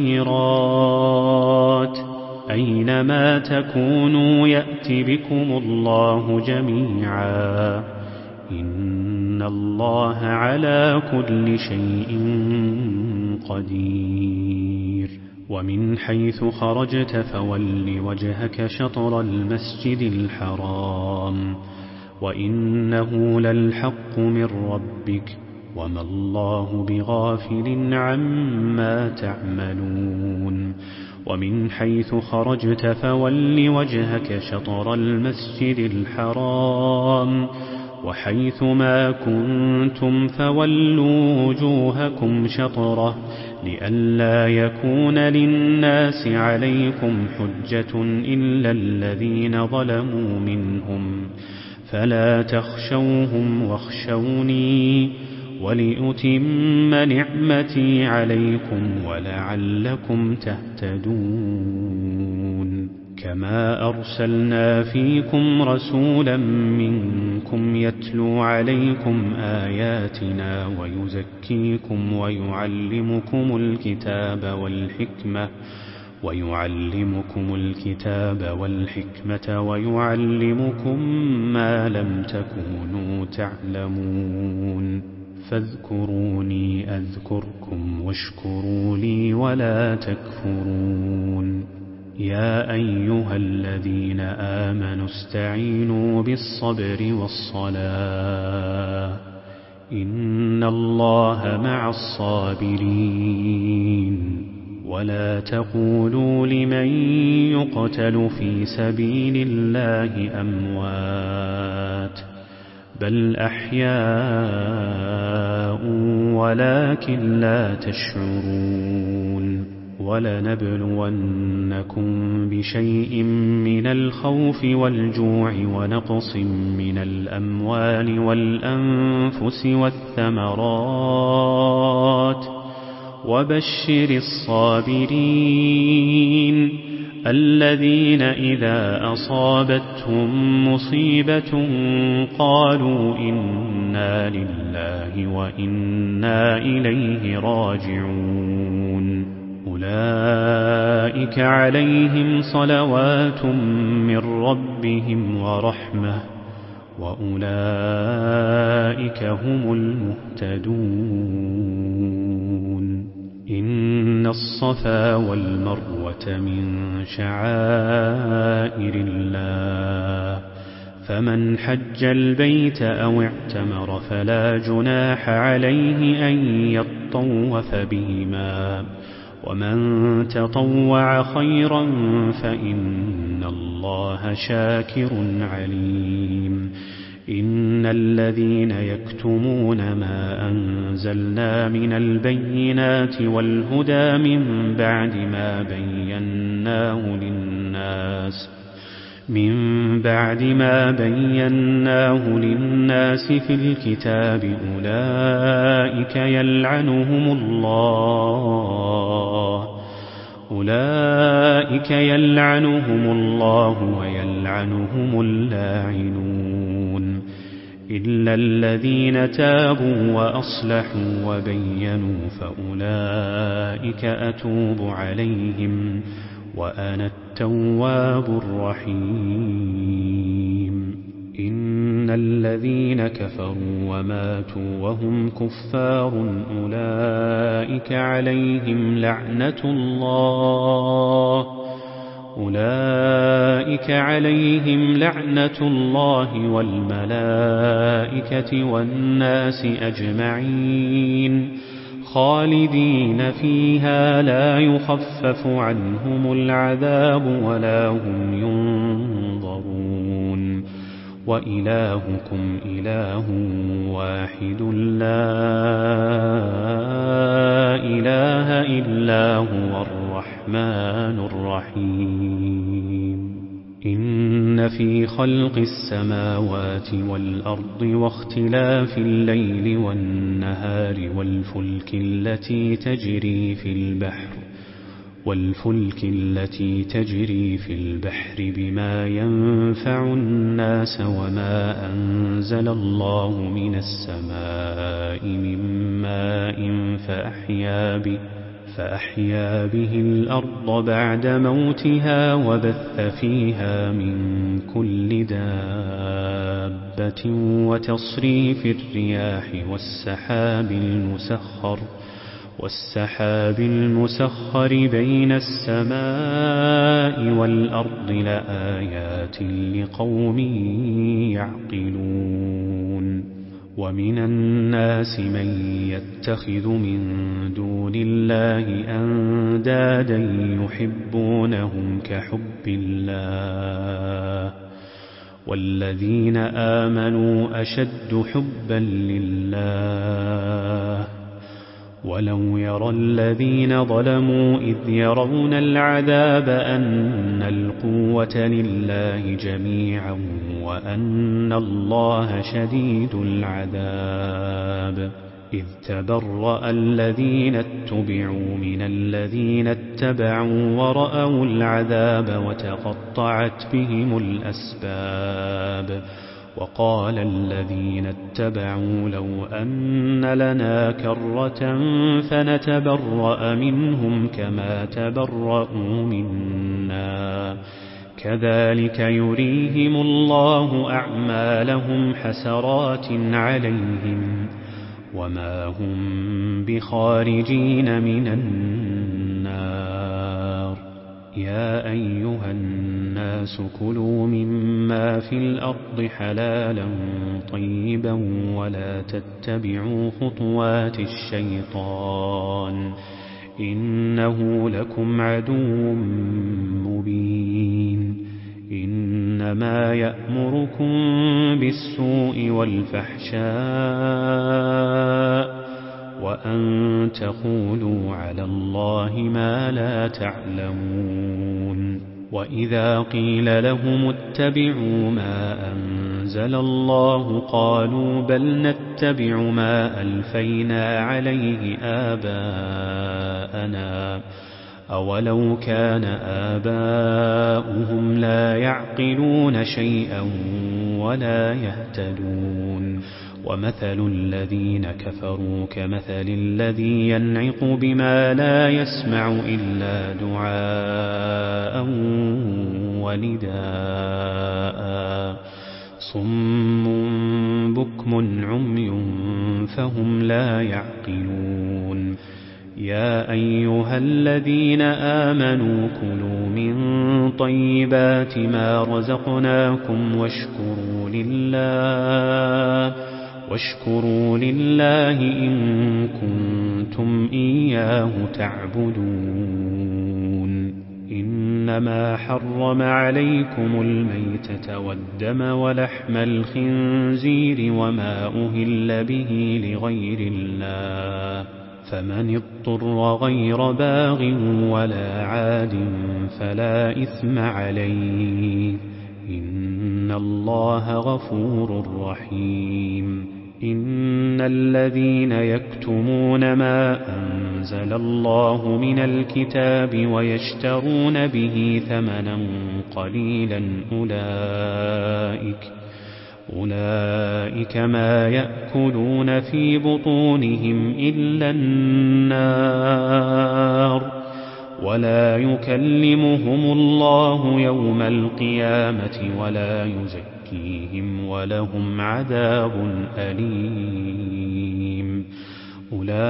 الخيرات أينما تكونوا يأت بكم الله جميعا إن الله على كل شيء قدير ومن حيث خرجت فول وجهك شطر المسجد الحرام وإنه للحق من ربك وما الله بغافل عما تعملون ومن حيث خرجت فول وجهك شطر المسجد الحرام وحيث ما كنتم فولوا وجوهكم شطره لئلا يكون للناس عليكم حجة إلا الذين ظلموا منهم فلا تخشوهم واخشوني ولأتم نعمتي عليكم ولعلكم تهتدون كما أرسلنا فيكم رسولا منكم يتلو عليكم آياتنا ويزكيكم ويعلمكم الكتاب والحكمة ويعلمكم ما لم تكونوا تعلمون فاذكروني أذكركم واشكروا لي ولا تكفرون يا أيها الذين آمنوا استعينوا بالصبر والصلاة إن الله مع الصابرين ولا تقولوا لمن يقتل في سبيل الله أموات بل أحياء ولكن لا تشعرون ولنبلونكم بشيء من الخوف والجوع ونقص من الأموال والأنفس والثمرات وبشر الصابرين الذين إذا أصابتهم مصيبة قالوا إنا لله وإنا إليه راجعون أولئك عليهم صلوات من ربهم ورحمة وأولئك هم المهتدون إن الصفا والمروة من شعائر الله فمن حج البيت أو اعتمر فلا جناح عليه أن يطوف بهما ومن تطوع خيرا فإن الله شاكر عليم إن الذين يكتمون ما أنزلنا من البينات والهدى من بعد ما بيناه للناس في الكتاب أولئك يلعنهم الله ويلعنهم اللاعنون إلا الذين تابوا وأصلحوا وبينوا فأولئك أتوب عليهم وأنا التواب الرحيم إن الذين كفروا وماتوا وهم كفار أولئك عليهم لعنة الله والملائكة والناس أجمعين خالدين فيها لا يخفف عنهم العذاب ولا هم ينظرون وإلهكم إله واحد لا إله إلا هو الرحمن الرحيم إن في خلق السماوات والأرض واختلاف الليل والنهار والفلك التي تجري في البحر بما ينفع الناس وما أنزل الله من السماء من ماء فأحيا به الأرض بعد موتها وبث فيها من كل دابة والسحاب المسخر بين السماء والأرض لآيات لقوم يعقلون ومن الناس من يتخذ من دون الله أندادا يحبونهم كحب الله والذين آمنوا أشد حبا لله ولو يرى الذين ظلموا إذ يرون العذاب أن القوة لله جميعا وأن الله شديد العذاب إذ تبرأ الذين اتبعوا من الذين اتبعوا ورأوا العذاب وتقطعت بهم الأسباب وقال الذين اتبعوا لو أن لنا كرة فنتبرأ منهم كما تبرأوا منا كذلك يريهم الله أعمالهم حسرات عليهم وما هم بخارجين من النار يا أيها الناس كلوا مما في الأرض حلالا طيبا ولا تتبعوا خطوات الشيطان إنه لكم عدو مبين إنما يأمركم بالسوء والفحشاء وأن تقولوا على الله ما لا تعلمون وإذا قيل لهم اتبعوا ما أنزل الله قالوا بل نتبع ما ألفينا عليه آباءنا أولو كان آباؤهم لا يعقلون شيئا ولا يهتدون ومثل الذين كفروا كمثل الذي ينعق بما لا يسمع إلا دعاء ونداء صم بكم عمي فهم لا يعقلون يا أيها الذين آمنوا كلوا من طيبات ما رزقناكم واشكروا لله إن كنتم إياه تعبدون إنما حرم عليكم الميتة والدم ولحم الخنزير وما أهل به لغير الله فمن اضطر غير باغ ولا عاد فلا إثم عليه إن الله غفور رحيم إن الذين يكتمون ما أنزل الله من الكتاب ويشترون به ثمنا قليلا أولئك ما يأكلون في بطونهم إلا النار ولا يكلمهم الله يوم القيامة ولا يزكيهم ولهم عذاب أليم أولئك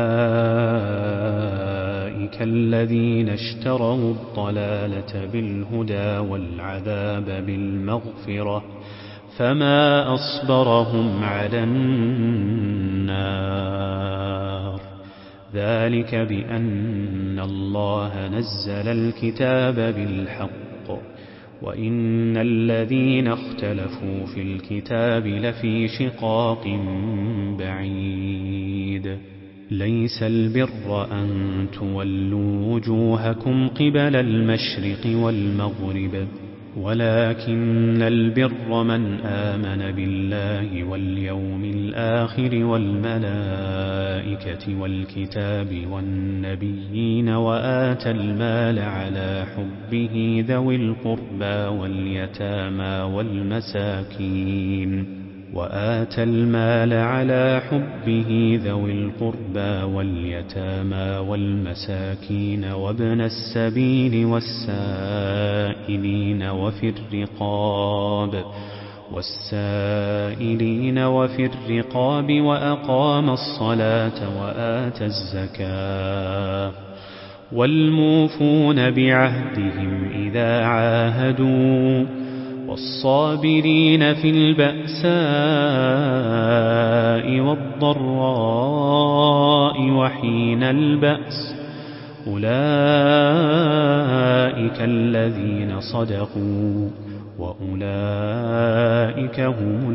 الذين اشتروا الضلالة بالهدى والعذاب بالمغفرة فما أصبرهم على النار ذلك بأن الله نزل الكتاب بالحق وإن الذين اختلفوا في الكتاب لفي شقاق بعيد ليس البر أن تولوا وجوهكم قبل المشرق والمغرب ولكن البر من آمن بالله واليوم الآخر والملائكة والكتاب والنبيين وآتى المال على حبه ذوي القربى واليتامى والمساكين وابن السبيل والسائلين وفي الرقاب والسائلين وفي الرقاب وأقام الصلاة وآتى الزكاة والموفون بعهدهم إذا عاهدوا والصابرين في البأساء والضراء وحين البأس أولئك الذين صدقوا وأولئك هم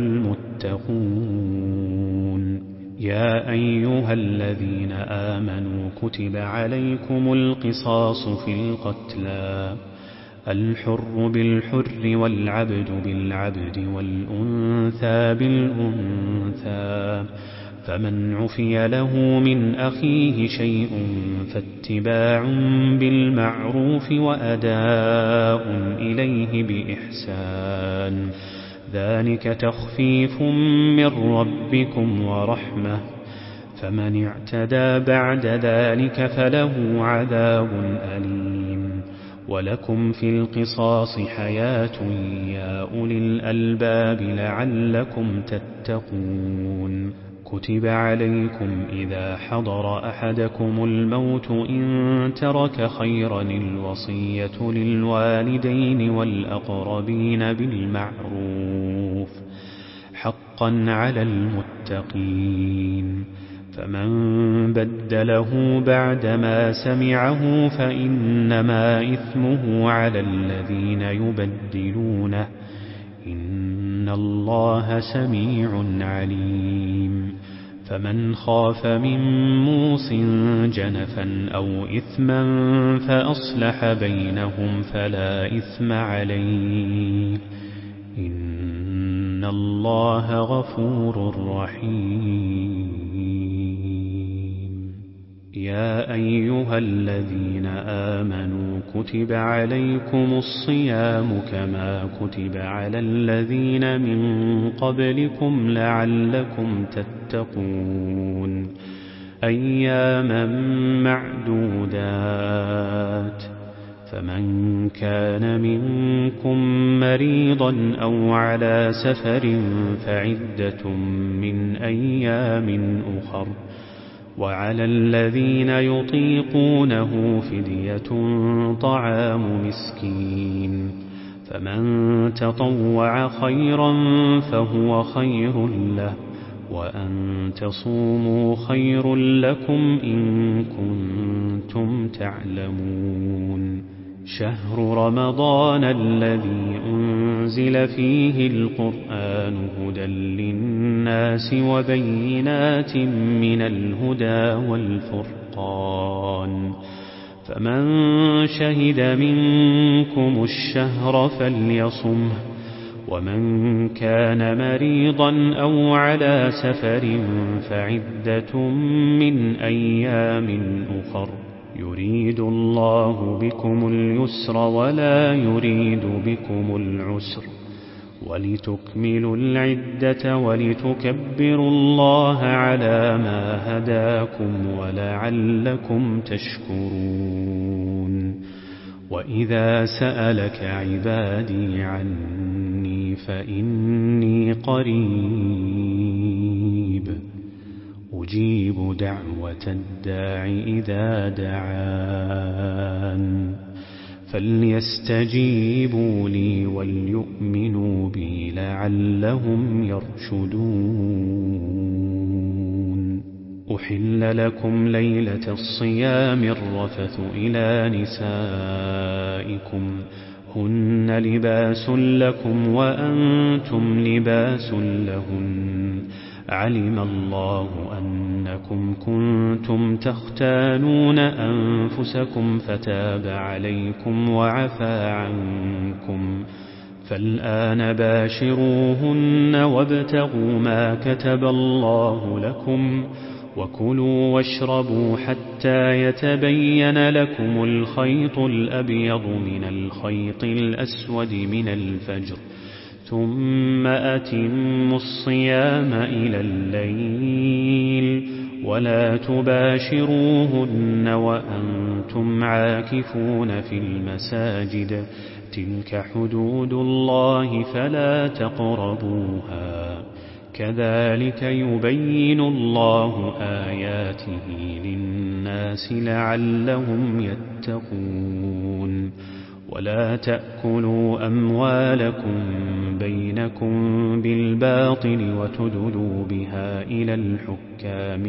المتقون. يا أيها الذين آمنوا كتب عليكم القصاص في القتلى الحر بالحر والعبد بالعبد والأنثى بالأنثى فمن عفي له من أخيه شيء فاتباع بالمعروف وأداء إليه بإحسان ذلك تخفيف من ربكم ورحمة فمن اعتدى بعد ذلك فله عذاب أليم. ولكم في القصاص حياة يا أولي الألباب لعلكم تتقون. كتب عليكم إذا حضر أحدكم الموت إن ترك خيرا الوصية للوالدين والأقربين بالمعروف حقا على المتقين فمن بدله بعدما سمعه فإنما إثمه على الذين يبدلونه إن الله سميع عليم. فمن خاف من موص جنفا أو إثما فأصلح بينهم فلا إثم عليه إن الله غفور رحيم. يا أيها الذين آمنوا كتب عليكم الصيام كما كتب على الذين من قبلكم لعلكم تتقون أياما معدودات فمن كان منكم مريضا أو على سفر فعدة من أيام أخر وعلى الذين يطيقونه فدية طعام مسكين فمن تطوع خيرا فهو خير له وأن تصوموا خير لكم إن كنتم تعلمون. شهر رمضان الذي أنزل فيه القرآن هدى للناس وبينات من الهدى والفرقان فمن شهد منكم الشهر فليصمه ومن كان مريضا أو على سفر فعدة من أيام أخر يريد الله بكم اليسر ولا يريد بكم العسر ولتكملوا العدة ولتكبروا الله على ما هداكم ولعلكم تشكرون. وإذا سألك عبادي عني فإني قريب أجيب دعوة الداع إذا دعان فليستجيبوا لي وليؤمنوا بي لعلهم يرشدون. أحل لكم ليلة الصيام الرفث إلى نسائكم هن لباس لكم وأنتم لباس لهن علم الله أنكم كنتم تختانون أنفسكم فتاب عليكم وعفى عنكم فالآن باشروهن وابتغوا ما كتب الله لكم وكلوا واشربوا حتى يتبين لكم الخيط الأبيض من الخيط الأسود من الفجر ثم أتموا الصيام إلى الليل ولا تباشروهن وأنتم عاكفون في المساجد تلك حدود الله فلا تقربوها كذلك يبين الله آياته للناس لعلهم يتقون ولا تأكلوا أموالكم بينكم بالباطل وتدلوا بها إلى الحكام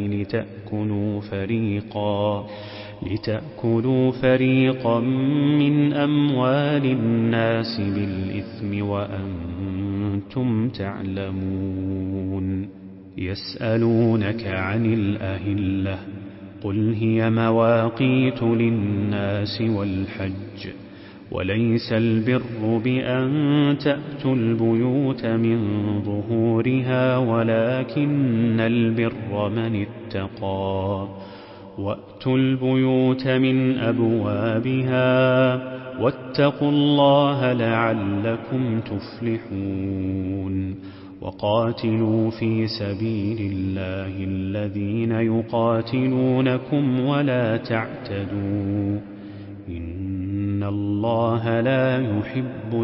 لتأكلوا فريقا من أموال الناس بالإثم وأنتم تعلمون يسألونك عن الأهلة قل هي مواقيت للناس والحج وليس البر بأن تأتوا البيوت من ظهورها ولكن البر من اتقى وأتوا البيوت من أبوابها واتقوا الله لعلكم تفلحون وقاتلوا في سبيل الله الذين يقاتلونكم ولا تعتدوا إن الله لا يحب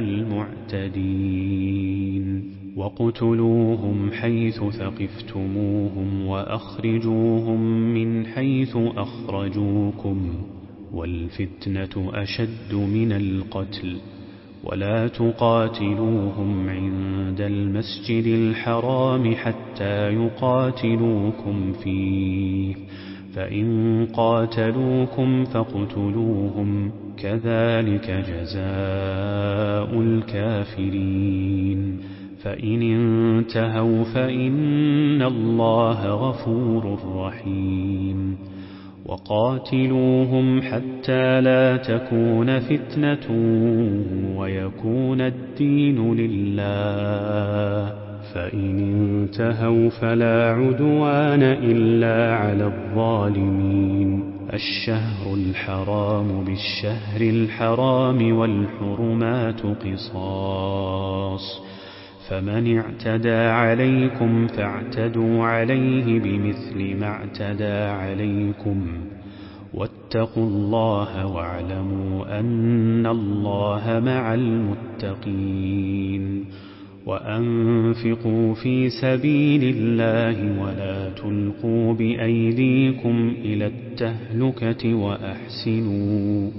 المعتدين وقتلوهم حيث ثقفتموهم وأخرجوهم من حيث أخرجوكم والفتنة أشد من القتل ولا تقاتلوهم عند المسجد الحرام حتى يقاتلوكم فيه فإن قاتلوكم فاقتلوهم كذلك جزاء الكافرين فإن انتهوا فإن الله غفور رحيم وقاتلوهم حتى لا تكون فتنة ويكون الدين لله فإن انتهوا فلا عدوان إلا على الظالمين الشهر الحرام بالشهر الحرام والحرمات قصاص فمن اعتدى عليكم فاعتدوا عليه بمثل ما اعتدى عليكم واتقوا الله واعلموا أن الله مع المتقين وأنفقوا في سبيل الله ولا تلقوا بأيديكم إلى التهلكة وأحسنوا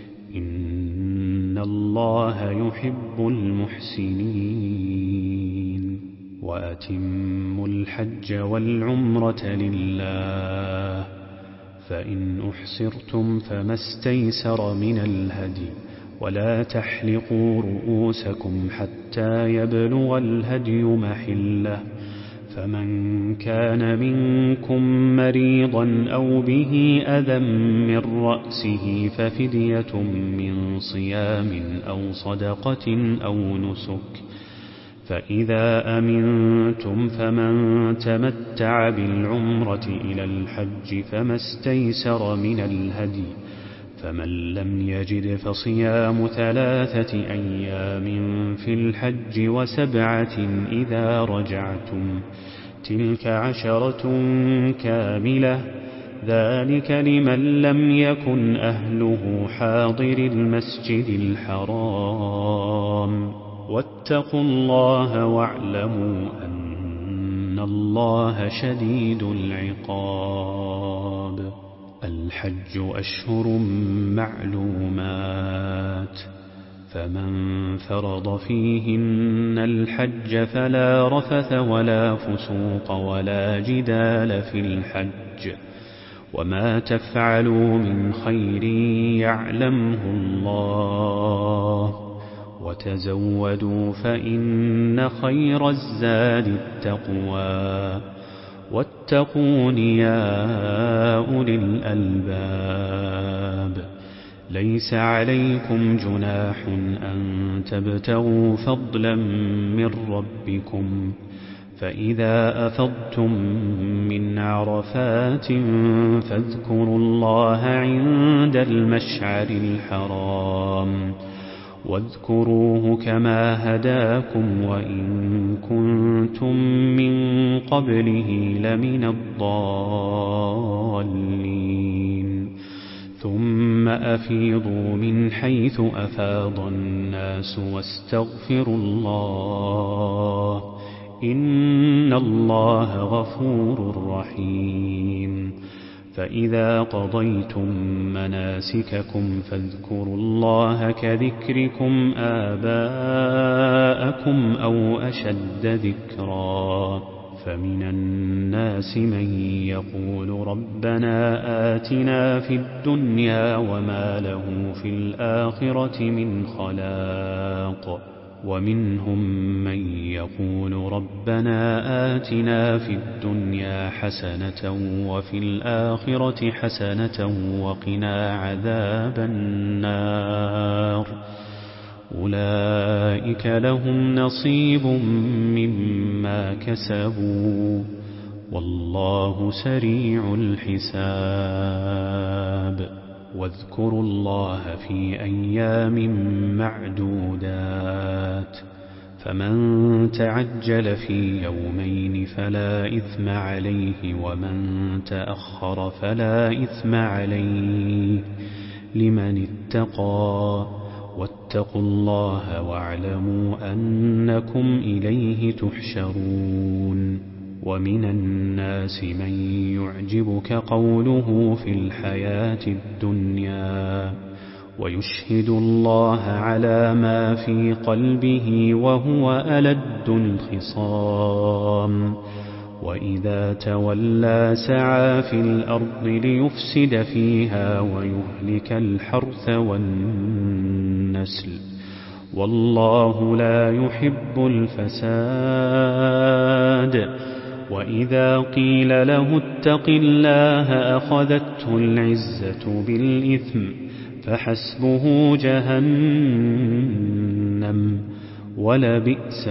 إن الله يحب المحسنين وأتموا الحج والعمرة لله فإن أحصرتم فما استيسر من الهدي ولا تحلقوا رؤوسكم حتى يبلغ الهدي محله فمن كان منكم مريضا أو به أذى من رأسه ففدية من صيام أو صدقة أو نسك فإذا أمنتم فمن تمتع بالعمرة إلى الحج فما استيسر من الهدي فمن لم يجد فصيام 3 أيام في الحج وسبعة إذا رجعتم تلك 10 كاملة ذلك لمن لم يكن أهله حاضر المسجد الحرام واتقوا الله واعلموا أن الله شديد العقاب الحج أشهر معلومات فمن فرض فيهن الحج فلا رفث ولا فسوق ولا جدال في الحج وما تفعلوا من خير يعلمه الله وتزودوا فإن خير الزاد التقوى واتقون يا أولي الألباب ليس عليكم جناح أن تبتغوا فضلا من ربكم فإذا أفضتم من عرفات فاذكروا الله عند المشعر الحرام واذكروه كما هداكم وإن كنتم من قبله لمن الضالين ثم أفيضوا من حيث أفاض الناس واستغفروا الله إن الله غفور رحيم فإذا قضيتم مناسككم فاذكروا الله كذكركم آباءكم أو أشد ذكرا فمن الناس من يقول ربنا آتنا في الدنيا وما له في الآخرة من خلاق ومنهم من يقول ربنا آتنا في الدنيا حسنة وفي الآخرة حسنة وقنا عذاب النار أولئك لهم نصيب مما كسبوا والله سريع الحساب واذكروا الله في أيام معدودات فمن تعجل في يومين فلا إثم عليه ومن تأخر فلا إثم عليه لمن اتقى واتقوا الله واعلموا أنكم إليه تحشرون ومن الناس من يعجبك قوله في الحياة الدنيا ويشهد الله على ما في قلبه وهو ألد الخصام وإذا تولى سعى في الأرض ليفسد فيها ويهلك الحرث والنسل والله لا يحب الفساد وإذا قيل له اتق الله أخذته العزة بالإثم فحسبه جهنم ولبئس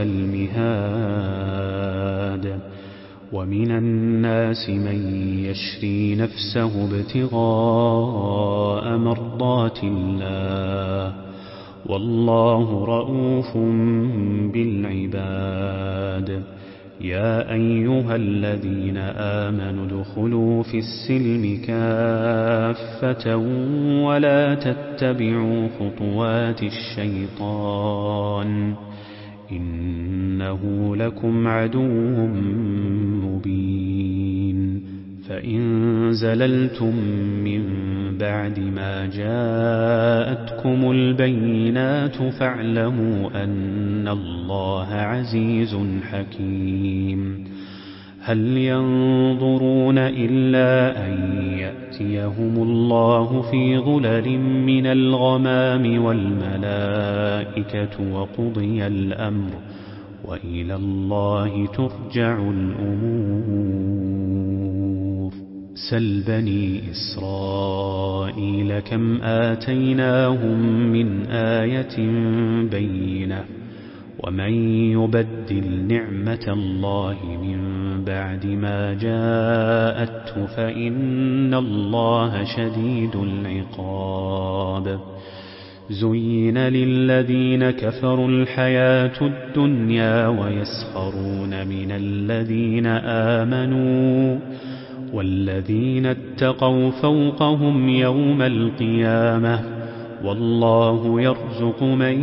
المهاد ومن الناس من يشري نفسه ابتغاء مرضات الله والله رؤوف بالعباد يا أيها الذين آمنوا ادخلوا في السلم كافة ولا تتبعوا خطوات الشيطان إنه لكم عدو مبين فإن زللتم من بعد ما جاءتكم البينات فاعلموا أن الله عزيز حكيم هل ينظرون إلا أن يأتيهم الله في ظلل من الغمام والملائكة وقضي الأمر وإلى الله ترجع الأمور سل بني إسرائيل كم آتيناهم من آية بينة ومن يبدل نعمة الله من بعد ما جاءته فإن الله شديد العقاب زين للذين كفروا الحياة الدنيا ويسخرون من الذين آمنوا والذين اتقوا فوقهم يوم القيامة والله يرزق من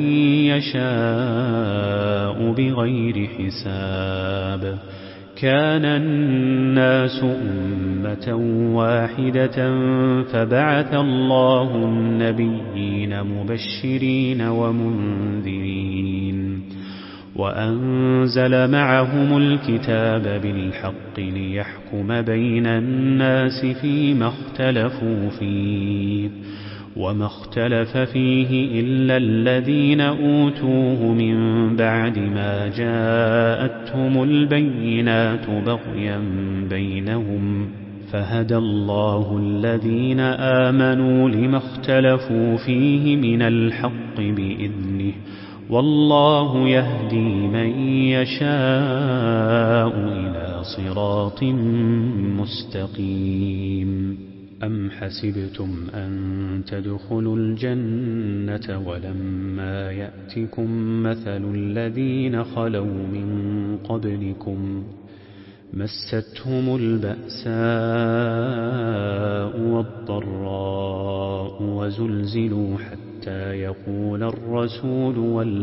يشاء بغير حساب كان الناس أمة واحدة فبعث الله النبيين مبشرين ومنذرين وأنزل معهم الكتاب بالحق ليحكم بين الناس فيما اختلفوا فيه وما اختلف فيه إلا الذين أوتوه من بعد ما جاءتهم البينات بغيا بينهم فهدى الله الذين آمنوا لما اختلفوا فيه من الحق بإذنه والله يهدي من يشاء إلى صراط مستقيم أم حسبتم أن تدخلوا الجنة ولما يأتكم مثل الذين خلوا من قبلكم مستهم البأساء والضراء وزلزلوا حتى يقول الرسول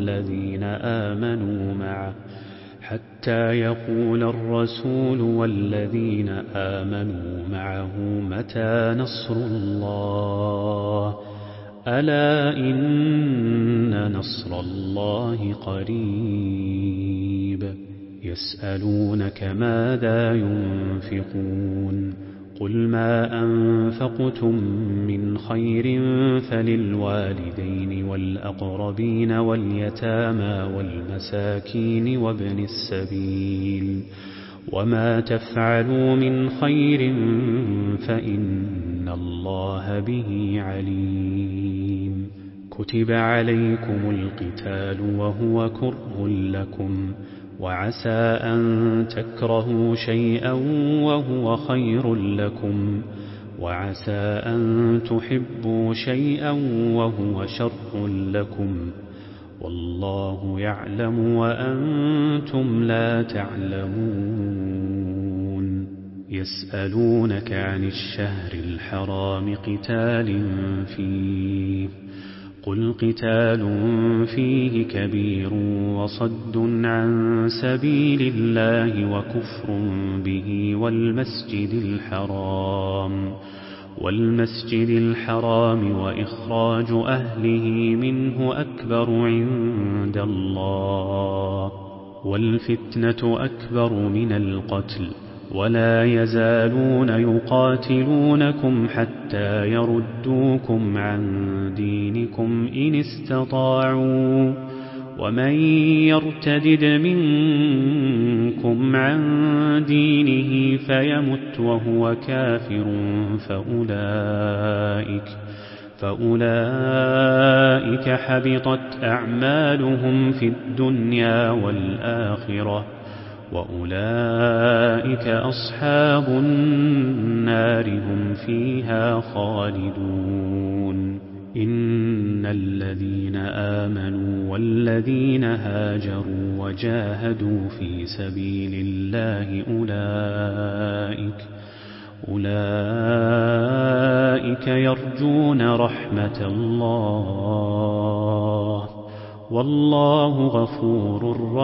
والذين آمنوا معه متى نصر الله ألا إن نصر الله قريب يسألونك ماذا ينفقون قل ما أنفقتم من خير فللوالدين والأقربين واليتامى والمساكين وابن السبيل وما تفعلوا من خير فإن الله به عليم كتب عليكم القتال وهو كره لكم وعسى أن تكرهوا شيئا وهو خير لكم وعسى أن تحبوا شيئا وهو شر لكم والله يعلم وأنتم لا تعلمون يسألونك عن الشهر الحرام قتال فيه قل قتال فيه كبير وصد عن سبيل الله وكفر به والمسجد الحرام وإخراج أهله منه أكبر عند الله والفتنة أكبر من القتل ولا يزالون يقاتلونكم حتى يردوكم عن دينكم إن استطاعوا ومن يرتدد منكم عن دينه فيمت وهو كافر فأولئك حبطت أعمالهم في الدنيا والآخرة وأولئك أصحاب النار هم فيها خالدون إن الذين آمنوا والذين هاجروا وجاهدوا في سبيل الله أولئك يرجون رحمة الله والله غفور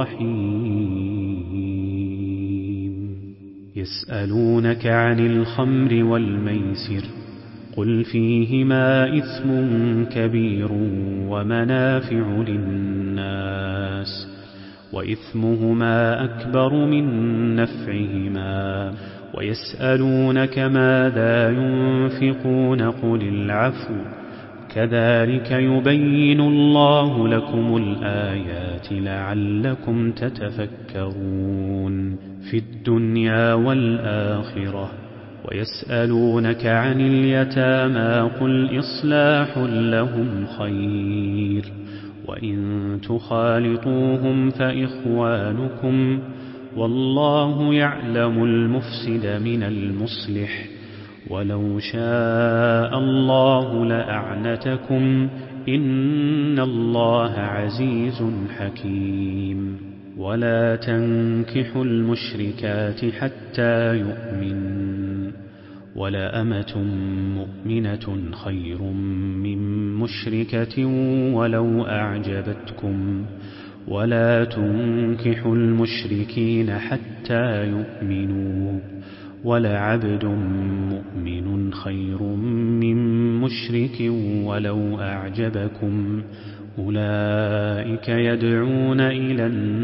رحيم يسألونك عن الخمر والميسر قل فيهما إثم كبير ومنافع للناس وإثمهما أكبر من نفعهما ويسألونك ماذا ينفقون قل العفو كذلك يبين الله لكم الآيات لعلكم تتفكرون في الدنيا والآخرة ويسألونك عن اليتامى قل إصلاح لهم خير وإن تخالطوهم فإخوانكم والله يعلم المفسد من المصلح ولو شاء الله لأعنتكم إن الله عزيز حكيم ولا تنكحوا المشركات حتى يؤمنوا ولأمة مؤمنة خير من مشركة ولو أعجبتكم ولا تنكحوا المشركين حتى يؤمنوا ولعبد مؤمن خير من مشرك ولو أعجبكم أولئك يدعون إلى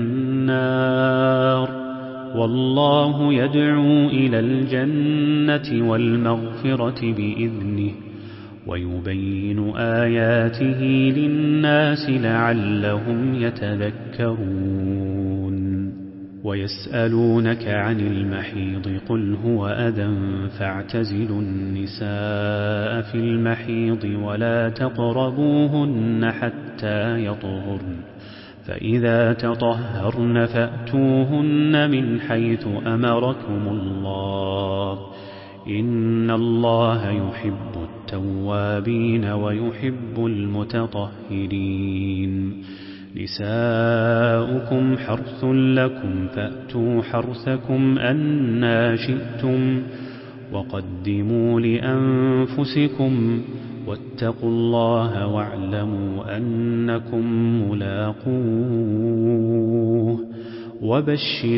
النار والله يدعو إلى الجنة والمغفرة بإذنه ويبين آياته للناس لعلهم يتذكرون ويسألونك عن المحيض قل هو أذى فاعتزلوا النساء في المحيض ولا تقربوهن حتى يطهرن فإذا تطهرن فأتوهن من حيث أمركم الله إن الله يحب التوابين ويحب المتطهرين. نساؤكم حرث لكم فأتوا حرثكم أنى شئتم وقدموا لأنفسكم واتقوا الله واعلموا أنكم ملاقوه وبشر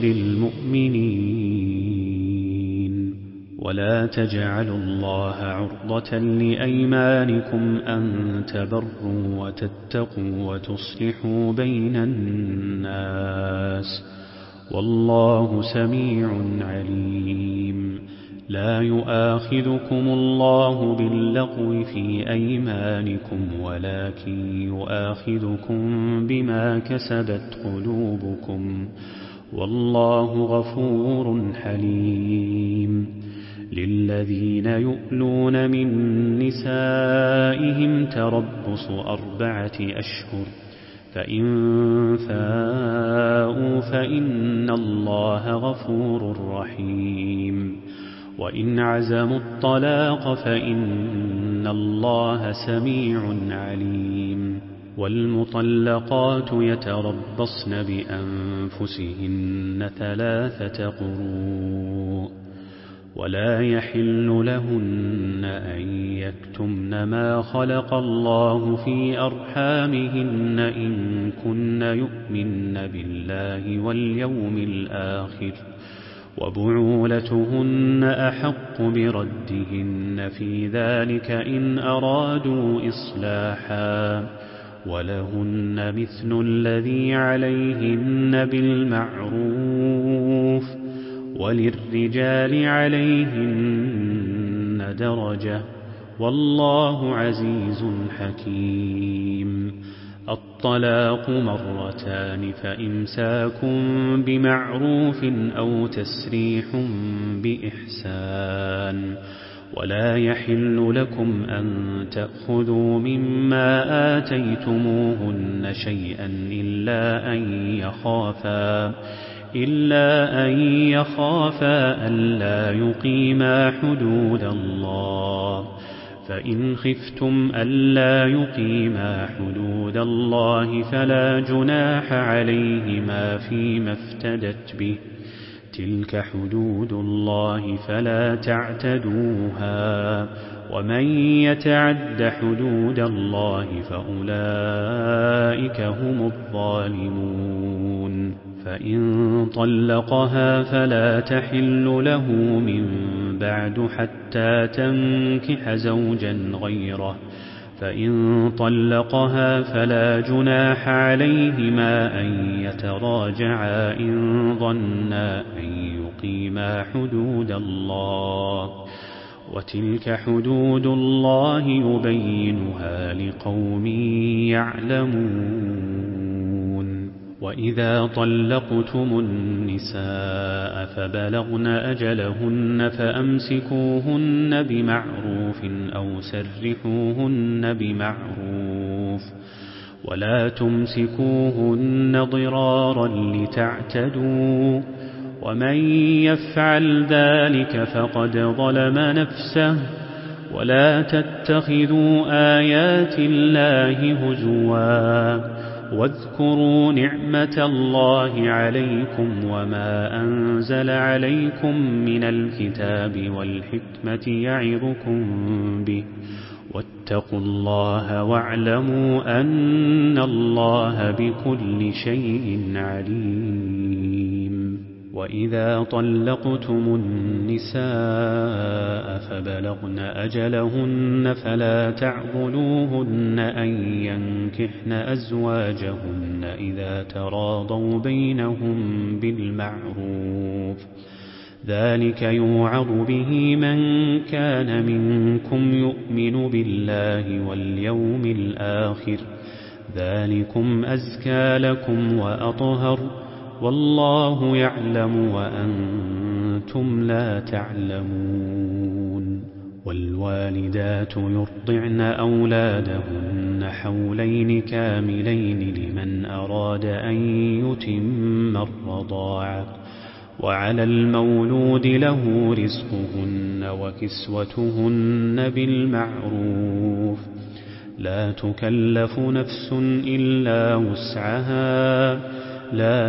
المؤمنين. ولا تجعلوا الله عرضة لأيمانكم أن تبروا وتتقوا وتصلحوا بين الناس والله سميع عليم. لا يؤاخذكم الله باللغو في أيمانكم ولكن يؤاخذكم بما كسبت قلوبكم والله غفور حليم. للذين يؤلون من نسائهم تربص 4 أشهر فإن فاءوا فإن الله غفور رحيم. وإن عزموا الطلاق فإن الله سميع عليم. والمطلقات يتربصن بأنفسهن 3 قروء ولا يحل لهن أن يكتمن ما خلق الله في أرحامهن إن كن يؤمن بالله واليوم الآخر وبعولتهن أحق بردهن في ذلك إن أرادوا إصلاحا ولهن مثل الذي عليهن بالمعروف وللرجال عليهن درجة والله عزيز حكيم. الطلاق 2 فإمساك بمعروف أو تسريح بإحسان. ولا يحل لكم أن تأخذوا مما آتيتموهن شيئا إلا أن يخافا ألا يقيما حدود الله. فإن خفتم ألا يقيما حدود الله فلا جناح عليهما فيما افتدت به. تلك حدود الله فلا تعتدوها ومن يتعد حدود الله فأولئك هم الظالمون. فإن طلقها فلا تحل له من بعد حتى تنكح زوجا غيره. فإن طلقها فلا جناح عليهما أن يتراجعا إن ظنا أن يقيما حدود الله. وتلك حدود الله يبينها لقوم يعلمون. وإذا طلقتم النساء فبلغن أجلهن فأمسكوهن بمعروف أو سرحوهن بمعروف ولا تمسكوهن ضرارا لتعتدوا ومن يفعل ذلك فقد ظلم نفسه. ولا تتخذوا آيات الله هزوا واذكروا نعمة الله عليكم وما أنزل عليكم من الكتاب والحكمة يعظكم به واتقوا الله واعلموا أن الله بكل شيء عليم. وإذا طلقتم النساء فبلغن أجلهن فلا تعضلوهن أن ينكحن أزواجهن إذا تراضوا بينهم بالمعروف. ذلك يوعظ به من كان منكم يؤمن بالله واليوم الآخر ذلكم أزكى لكم وأطهر والله يعلم وأنتم لا تعلمون. والوالدات يرضعن أولادهن حولين كاملين لمن أراد أن يتم الرضاعة وعلى المولود له رزقهن وكسوتهن بالمعروف لا تكلف نفس إلا وسعها لا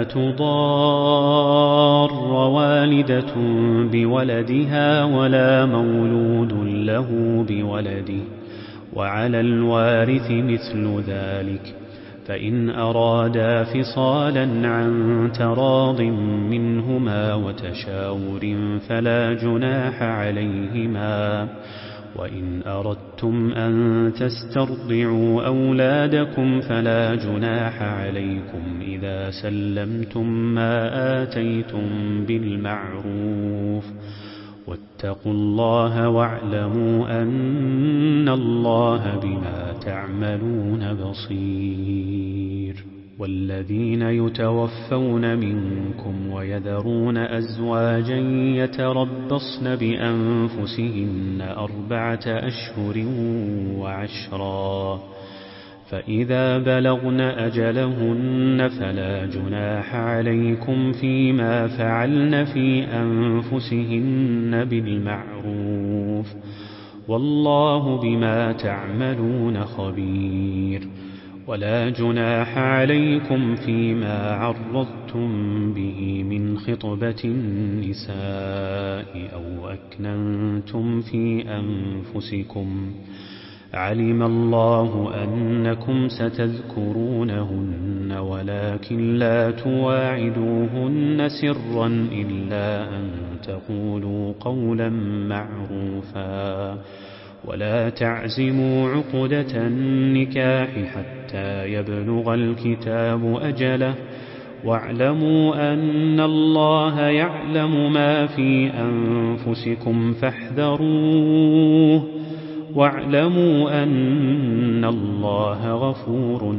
تضار والدة بولدها ولا مولود له بولده وعلى الوارث مثل ذلك فإن أرادا فصالا عن تراض منهما وتشاور فلا جناح عليهما وإن أردتم أن تسترضعوا أولادكم فلا جناح عليكم إذا سلمتم ما آتيتم بالمعروف واتقوا الله واعلموا أن الله بما تعملون بصير والذين يتوفون منكم ويذرون أزواجا يتربصن بأنفسهن 4 أشهر وعشرا فإذا بلغن أجلهن فلا جناح عليكم فيما فعلن في أنفسهن بالمعروف والله بما تعملون خبير ولا جناح عليكم فيما عرضتم به من خطبة النساء أو أكننتم في أنفسكم علم الله أنكم ستذكرونهن ولكن لا تواعدوهن سرا إلا أن تقولوا قولا معروفا ولا تعزموا عقدة النكاح حتى يبلغ الكتاب أجله واعلموا أن الله يعلم ما في أنفسكم فاحذروه واعلموا أن الله غفور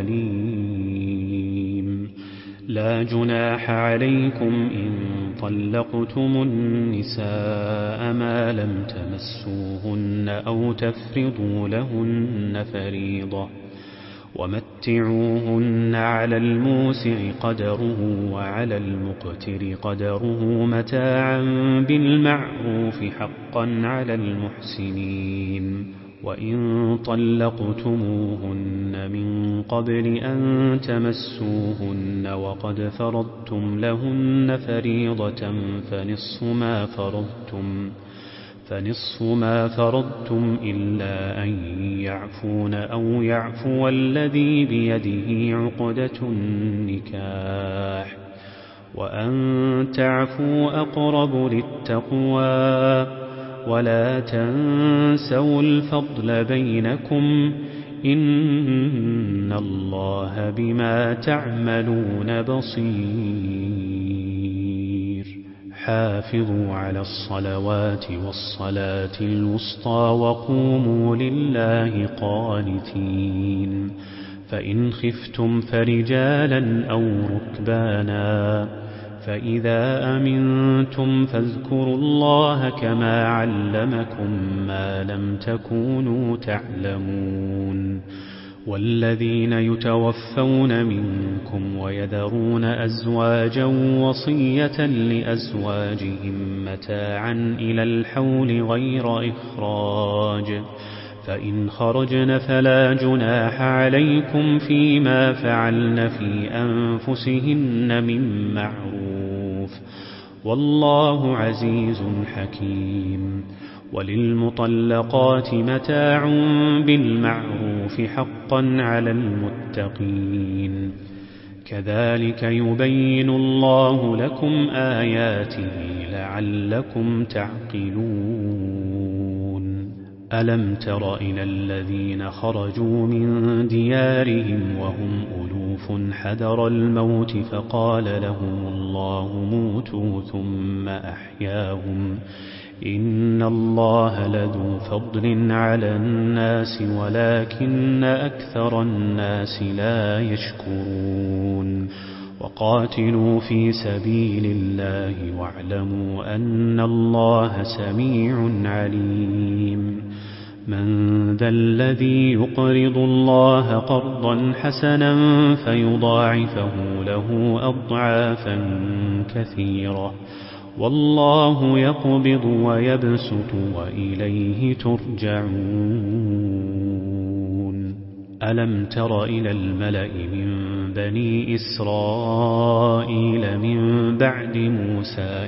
حليم لا جناح عليكم إن طلقتم النساء ما لم تمسوهن أو تفرضوا لهن فريضة ومتعوهن على الموسع قدره وعلى المقتر قدره متاعا بالمعروف حقا على المحسنين وإن طلقتموهن من قبل أن تمسوهن وقد فرضتم لهن فريضة فنصف ما فرضتم إلا أن يعفون أو يعفو الذي بيده عقدة النكاح وأن تعفوا أقرب للتقوى ولا تنسوا الفضل بينكم إن الله بما تعملون بصير حافظوا على الصلوات والصلاة الوسطى وقوموا لله قانتين فإن خفتم فرجالا أو ركبانا فإذا أمنتم فاذكروا الله كما علمكم ما لم تكونوا تعلمون والذين يتوفون منكم ويذرون أزواجا وصية لأزواجهم متاعا إلى الحول غير إخراج فإن خرجن فلا جناح عليكم فيما فعلن في أنفسهن من معروف والله عزيز حكيم وللمطلقات متاع بالمعروف حقا على المتقين كذلك يبين الله لكم آياته لعلكم تعقلون ألم تر إلى الذين خرجوا من ديارهم وهم ألوف حذر الموت فقال لهم الله موتوا ثم أحياهم إن الله لذو فضل على الناس ولكن أكثر الناس لا يشكرون وقاتلوا في سبيل الله واعلموا أن الله سميع عليم من ذا الذي يقرض الله قرضا حسنا فيضاعفه له أضعافا كثيرة والله يقبض ويبسط وإليه ترجعون. ألم تر إلى الملأ من بني إسرائيل من بعد موسى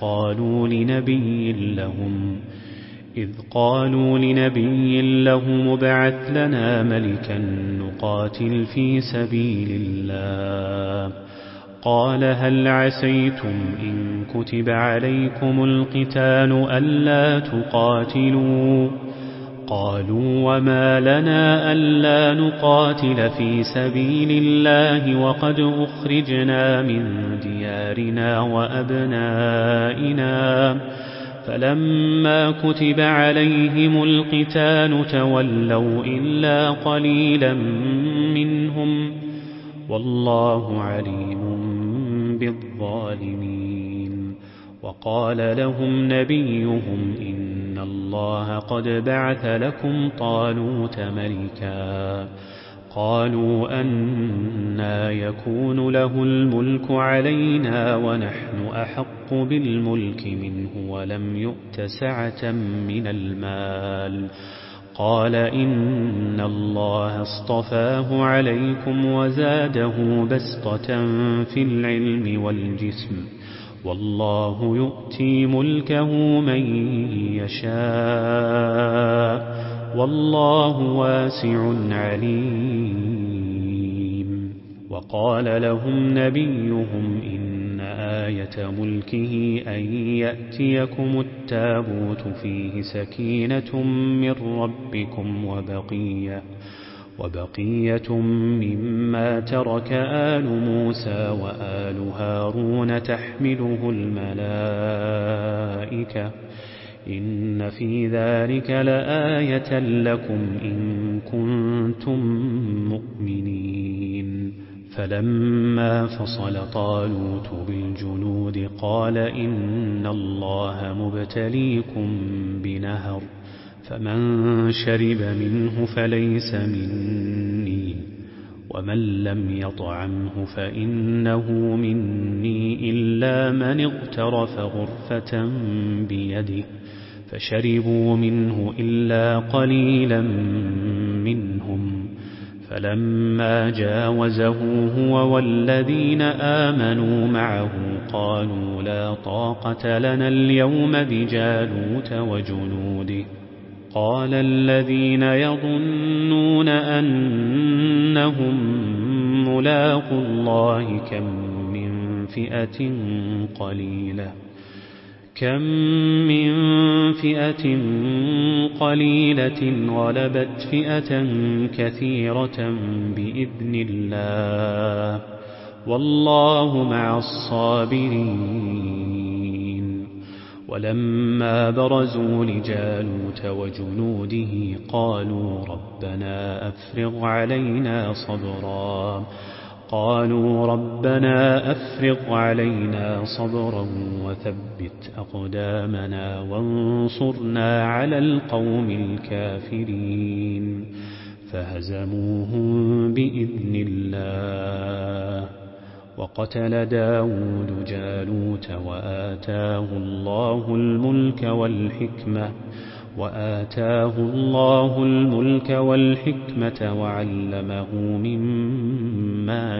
إذ قالوا لنبي لهم ابعث لنا ملكا نقاتل في سبيل الله قال هل عسيتم إن كتب عليكم القتال ألا تقاتلوا قالوا وما لنا ألا نقاتل في سبيل الله وقد أخرجنا من ديارنا وأبنائنا فلما كتب عليهم القتال تولوا إلا قليلا منهم والله عليم بالظالمين. وقال لهم نبيهم إن الله قد بعث لكم طالوت ملكا قالوا أنى يكون له الملك علينا ونحن أحق بالملك منه ولم يؤت سعة من المال قال إن الله اصطفاه عليكم وزاده بسطة في العلم والجسم والله يؤتي ملكه من يشاء والله واسع عليم. وقال لهم نبيهم إن آية ملكه أن يأتيكم التابوت فيه سكينة من ربكم وبقية مما ترك آل موسى وآل هارون تحمله الملائكة إن في ذلك لآية لكم إن كنتم مؤمنين. فلما فصل طالوت بالجنود قال إن الله مبتليكم بنهر فمن شرب منه فليس مني ومن لم يطعمه فإنه مني إلا من اغترف غرفة بيده فشربوا منه إلا قليلا منهم فلما جاوزه هو والذين آمنوا معه قالوا لا طاقة لنا اليوم بجالوت وجنوده قال الذين يظنون أنهم ملاقو الله كم من فئة قليلة غلبت فئة كثيرة بإذن الله والله مع الصابرين. ولما برزوا لجالوت وجنوده قالوا ربنا أفرغ علينا صبرا وثبت أقدامنا وانصرنا على القوم الكافرين فهزموهم بإذن الله. وقتل داود جالوت وآتاه الله الملك والحكمة وعلمه مما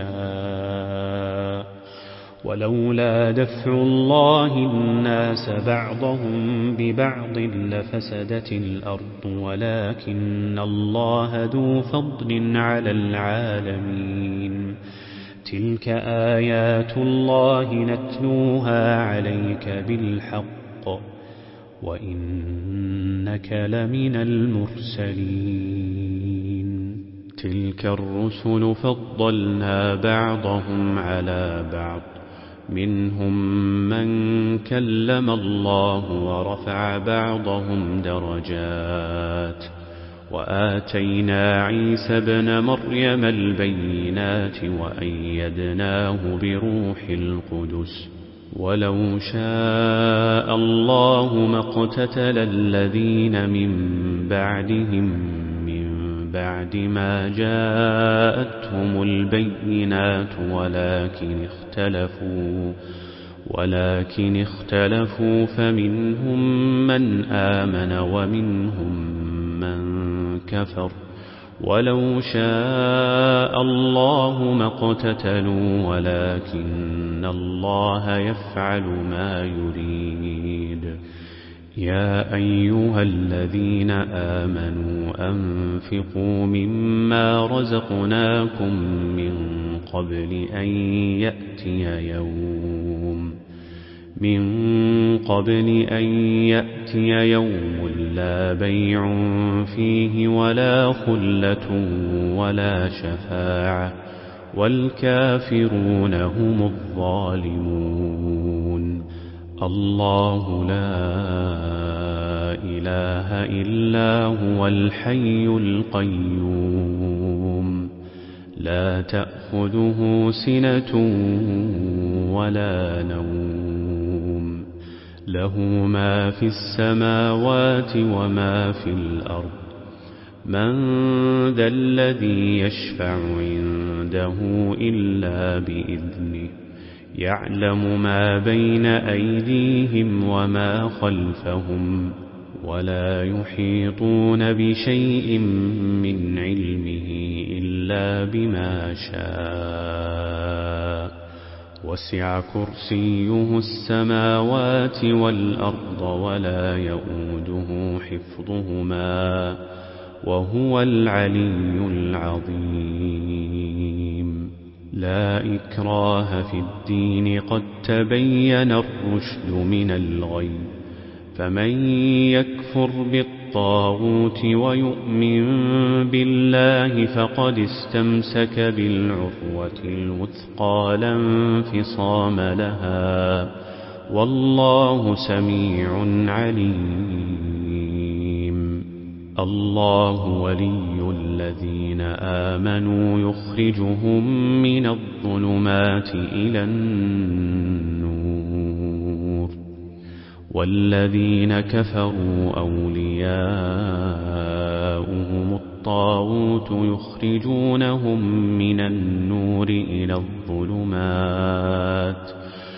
يشاء ولولا دفع الله الناس بعضهم ببعض لفسدت الأرض ولكن الله ذو فضل على العالمين. تلك آيات الله نتلوها عليك بالحق وإنك لمن المرسلين. تلك الرسل فضلنا بعضهم على بعض منهم من كلم الله ورفع بعضهم درجات وآتينا عيسى ابن مريم البينات وأيدناه بروح القدس ولو شاء الله ما اقتتل الذين من بعدهم من بعد ما جاءتهم البينات ولكن اختلفوا فمنهم من آمن ومنهم من كفر ولو شاء الله ما اقتتلوا ولكن الله يفعل ما يريد. يا أيها الذين آمنوا أنفقوا مما رزقناكم من قبل أن يأتي يوم لا بيع فيه ولا خلة ولا شفاعة والكافرون هم الظالمون. الله لا إله إلا هو الحي القيوم لا تأخذه سنة ولا نوم له ما في السماوات وما في الأرض من ذا الذي يشفع عنده إلا بإذنه يعلم ما بين أيديهم وما خلفهم ولا يحيطون بشيء من علمه إلا بما شاء وسع كرسيه السماوات والأرض ولا يؤوده حفظهما وهو العلي العظيم. لا إكراه في الدين قد تبين الرشد من الغي فمن يكفر بالطاغوت ويؤمن بالله فقد استمسك بالعروة الوثقى لا انفصام لها والله سميع عليم. الله ولي الذين آمنوا يخرجهم من الظلمات إلى النور والذين كفروا أولياؤهم الطاغوت يخرجونهم من النور إلى الظلمات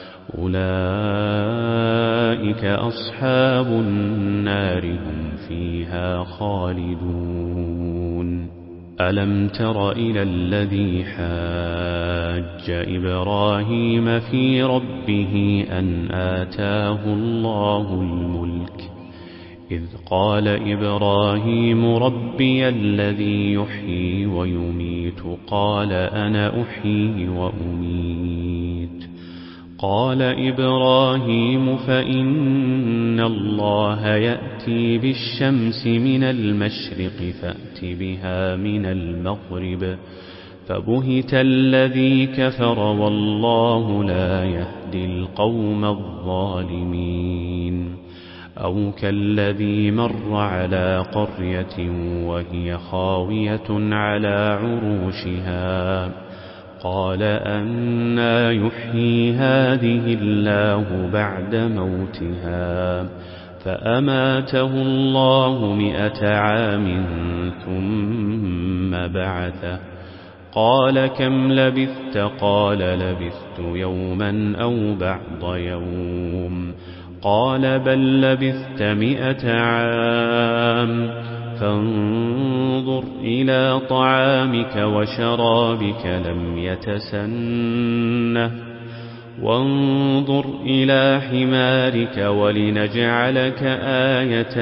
أولئك أصحاب النار هم فيها خالدون. ألم تر إلى الذي حاج إبراهيم في ربه أن آتاه الله الملك إذ قال إبراهيم ربي الذي يحيي ويميت قال أنا أحيي وأميت قال إبراهيم فإن الله يأتي بالشمس من المشرق فأت بها من المغرب فبهت الذي كفر والله لا يهدي القوم الظالمين. أو كالذي مر على قرية وهي خاوية على عروشها قال أنى يحيي هذه الله بعد موتها فأماته الله 100 عام ثم بعثه قال كم لبثت قال لبثت يوما أو بعض يوم قال بل لبثت 100 عام فانظر إلى طعامك وشرابك لم يتسنه وانظر إلى حمارك ولنجعلك آية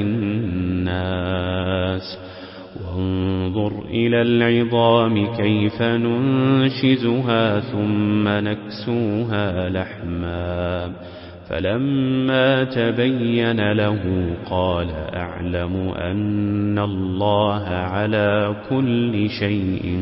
للناس وانظر إلى العظام كيف ننشزها ثم نكسوها لحما فلما تبين له قال أعلم أن الله على كل شيء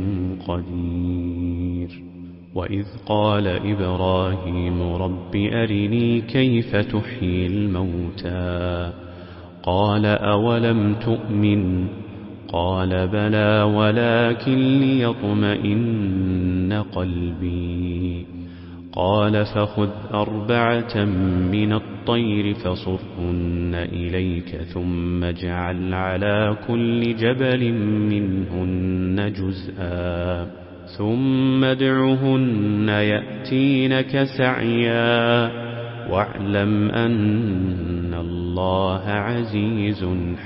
قدير. وإذ قال إبراهيم رب أرني كيف تحيي الموتى قال أولم تؤمن قال بلى ولكن ليطمئن قلبي قال فخذ 4 من الطير فصرهن إليك ثم اجعل على كل جبل منهن جزءا ثم ادعهن يأتينك سعيا واعلم أن الله عزيز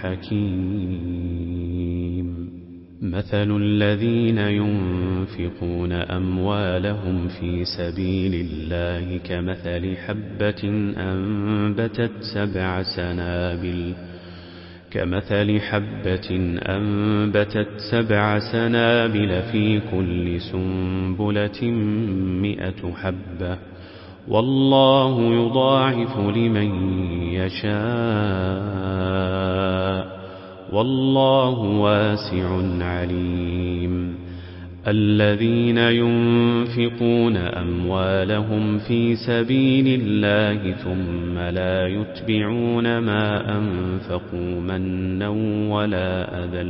حكيم. مثل الذين ينفقون أموالهم في سبيل الله كمثل حبة أنبتت 7 سنابل في كل سنبلة 100 حبة والله يضاعف لمن يشاء والله واسع عليم. الذين ينفقون أموالهم في سبيل الله ثم لا يتبعون ما أنفقوا منا ولا أذى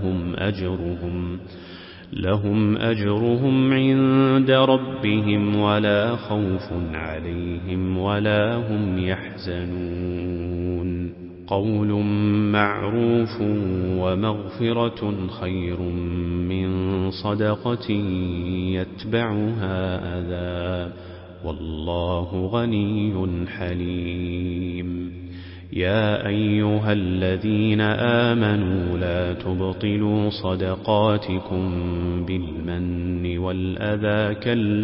لهم أجرهم عند ربهم ولا خوف عليهم ولا هم يحزنون. قول معروف ومغفرة خير من صدقة يتبعها أذى والله غني حليم. يا أيها الذين آمنوا لا تبطلوا صدقاتكم بالمن والأذى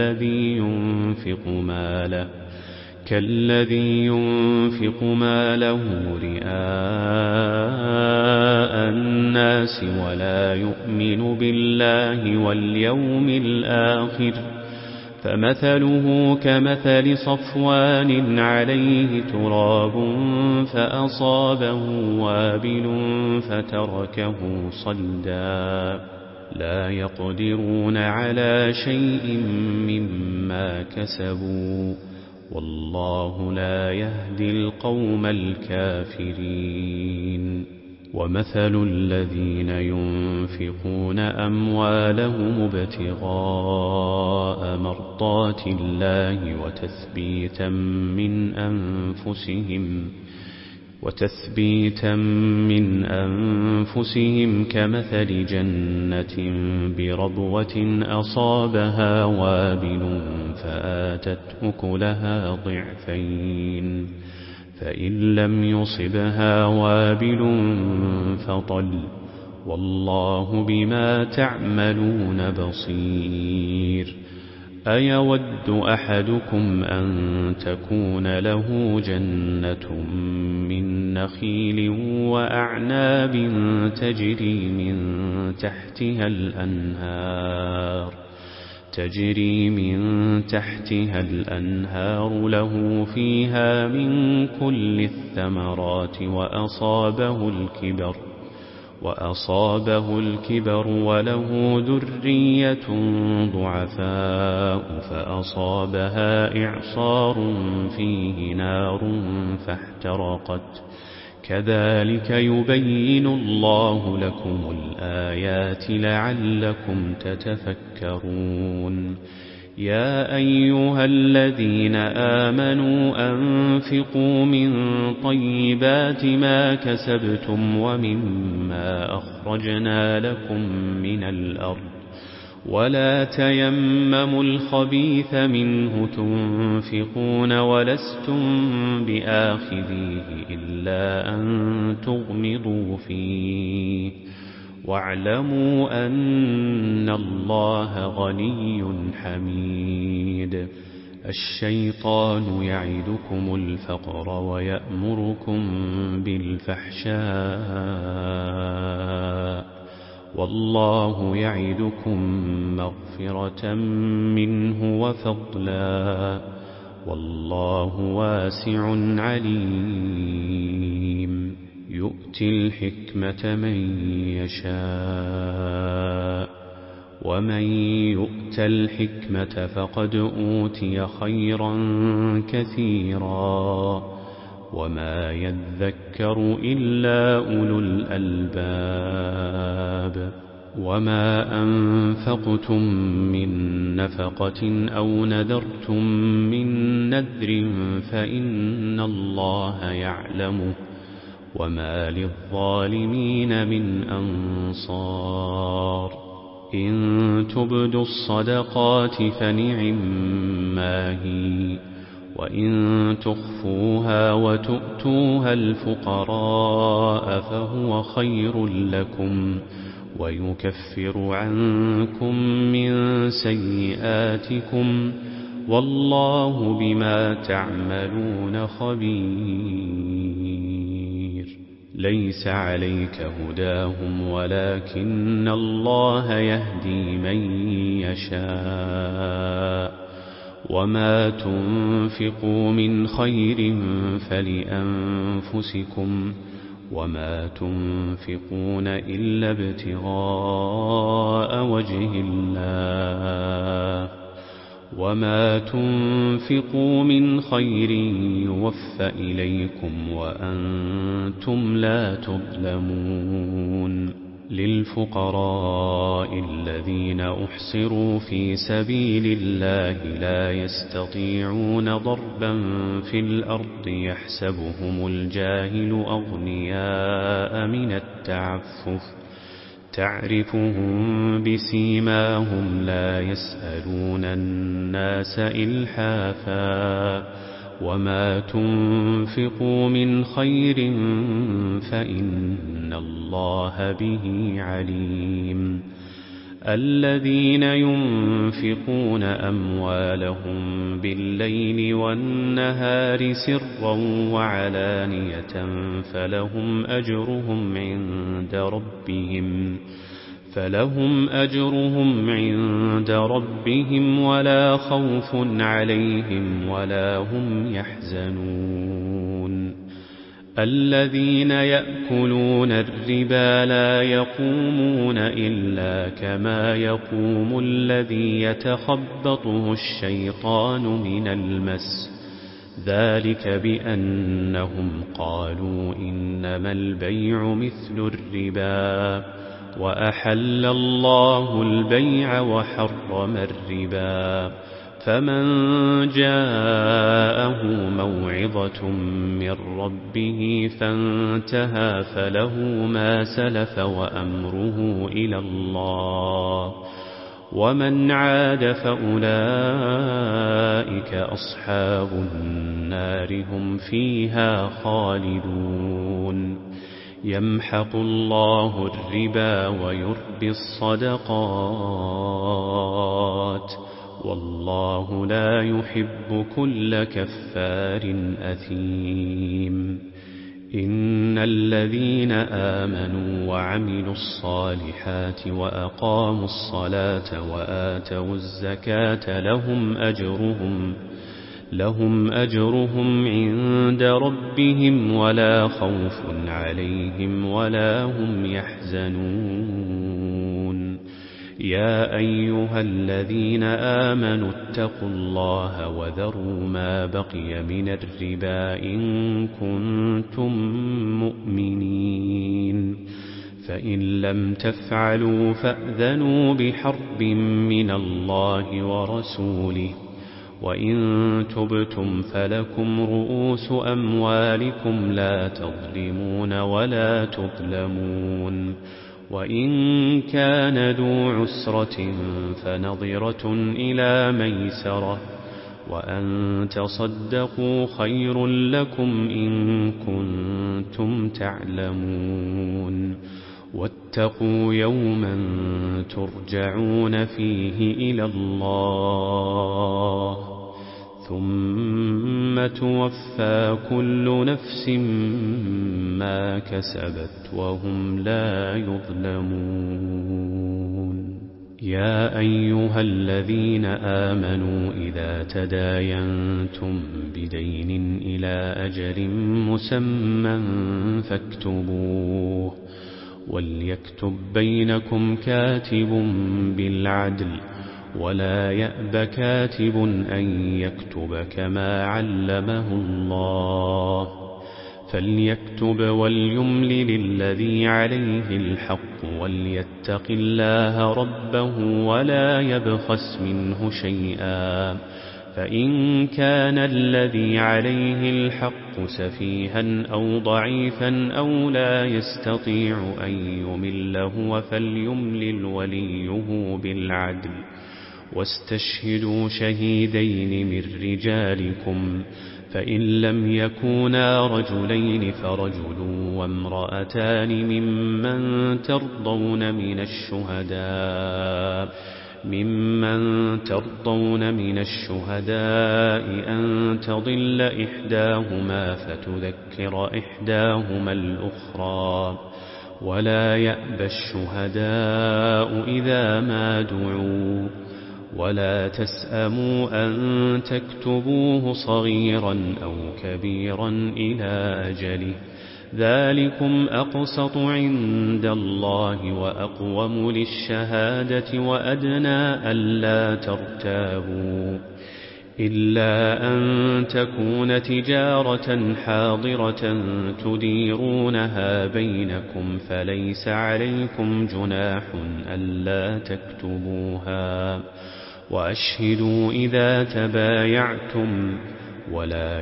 كالذي ينفق ماله رئاء الناس ولا يؤمن بالله واليوم الآخر فمثله كمثل صفوان عليه تراب فأصابه وابل فتركه صلدا لا يقدرون على شيء مما كسبوا والله لا يهدي القوم الكافرين. ومثل الذين ينفقون أموالهم ابتغاء مرضات الله وتثبيتا من أنفسهم كمثل جنة بربوة أصابها وابل فآتت أكلها ضعفين فإن لم يصبها وابل فطل والله بما تعملون بصير. أيود أحدكم أن تكون له جنة من نخيل وأعناب تجري من تحتها الأنهار له فيها من كل الثمرات وأصابه الكبر وله ذرية ضعفاء فأصابها إعصار فيه نار فاحترقت كذلك يبين الله لكم الآيات لعلكم تتفكرون. يا أيها الذين آمنوا أنفقوا من طيبات ما كسبتم ومما أخرجنا لكم من الأرض ولا تيمموا الخبيث منه تنفقون ولستم بآخذيه إلا أن تغمضوا فيه واعلموا أن الله غني حميد. الشيطان يعدكم الفقر ويأمركم بالفحشاء والله يعدكم مغفرة منه وفضلا والله واسع عليم. يؤتي الحكمة من يشاء ومن يؤت الحكمة فقد أوتي خيرا كثيرا وما يذكر إلا أولو الألباب. وما أنفقتم من نفقة أو نذرتم من نذر فإن الله يعلمه وما للظالمين من أنصار إن تبدوا الصدقات فنعما هي وإن تخفوها وتؤتوها الفقراء فهو خير لكم ويكفر عنكم من سيئاتكم والله بما تعملون خبير ليس عليك هداهم ولكن الله يهدي من يشاء وما تنفقوا من خير فلأنفسكم وما تنفقون إلا ابتغاء وجه الله وما تنفقوا من خير يوفى إليكم وأنتم لا تظلمون للفقراء الذين أحصروا في سبيل الله لا يستطيعون ضربا في الأرض يحسبهم الجاهل أغنياء من التعفف تعرفهم بسيماهم لا يسألون الناس إلحافا وما تنفقوا من خير فإن الله به عليم الذين ينفقون أموالهم بالليل والنهار سرا وعلانية فلهم أجرهم عند ربهم ولا خوف عليهم ولا هم يحزنون الذين يأكلون الربا لا يقومون إلا كما يقوم الذي يتخبطه الشيطان من المس ذلك بأنهم قالوا إنما البيع مثل الربا وأحل الله البيع وحرم الربا فمن جاءه موعظة من ربه فانتهى فله ما سلف وأمره إلى الله ومن عاد فأولئك أصحاب النار هم فيها خالدون يمحق الله الربا ويربي الصدقات والله لا يحب كل كفار أثيم إن الذين آمنوا وعملوا الصالحات وأقاموا الصلاة وآتوا الزكاة لهم أجرهم عند ربهم ولا خوف عليهم ولا هم يحزنون يا أيها الذين آمنوا اتقوا الله وذروا ما بقي من الربا إن كنتم مؤمنين فإن لم تفعلوا فأذنوا بحرب من الله ورسوله وإن تبتم فلكم رؤوس أموالكم لا تظلمون ولا تظلمون وإن كان ذو عسرة فنظرة إلى ميسرة وأن تصدقوا خير لكم إن كنتم تعلمون واتقوا يوما ترجعون فيه إلى الله ثم توفى كل نفس ما كسبت وهم لا يظلمون يا أيها الذين آمنوا إذا تداينتم بدين إلى أجل مسمى فاكتبوه وليكتب بينكم كاتب بالعدل ولا يأب كاتب أن يكتب كما علمه الله فليكتب وليملل الذي عليه الحق وليتق الله ربه ولا يبخس منه شيئا. فإن كان الذي عليه الحق سفيها أو ضعيفا أو لا يستطيع أن يمل هو فليملل وليه بالعدل، واستشهدوا شهيدين من رجالكم، فإن لم يكونا رجلين فرجل وامرأتان ممن ترضون من الشهداء أن تضل إحداهما فتذكر إحداهما الأخرى، ولا يأبى الشهداء إذا ما دعوا، ولا تسأموا أن تكتبوه صغيرا أو كبيرا إلى أجله، ذلكم أقسط عند الله وأقوم للشهادة وأدنى ألا ترتابوا، إلا أن تكون تجارة حاضرة تديرونها بينكم فليس عليكم جناح ألا تكتبوها، وأشهدوا إذا تبايعتم، ولا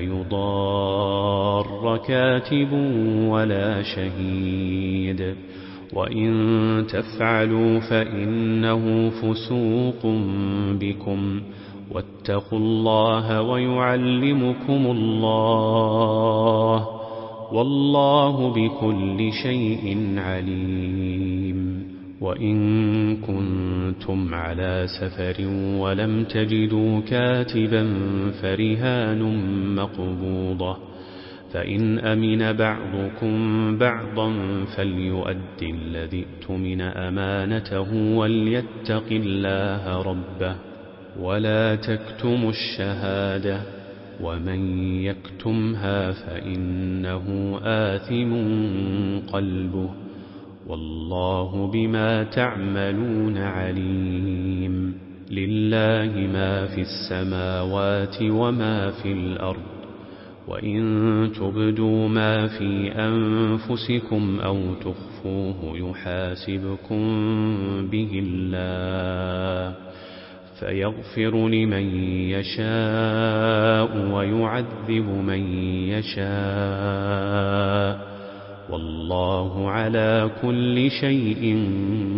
يضار كاتب ولا شهيد، وإن تفعلوا فإنه فسوق بكم، واتقوا الله ويعلمكم الله، والله بكل شيء عليم. وإن كنتم على سفر ولم تجدوا كاتبا فرهان مقبوضة، فإن أمن بعضكم بعضا فليؤد الذي اؤتمن أمانته وليتق الله ربه، ولا تكتموا الشهادة، ومن يكتمها فإنه آثم قلبه، والله بما تعملون عليم. لله ما في السماوات وما في الأرض، وإن تبدوا ما في أنفسكم أو تخفوه يحاسبكم به الله، فيغفر لمن يشاء ويعذب من يشاء، والله على كل شيء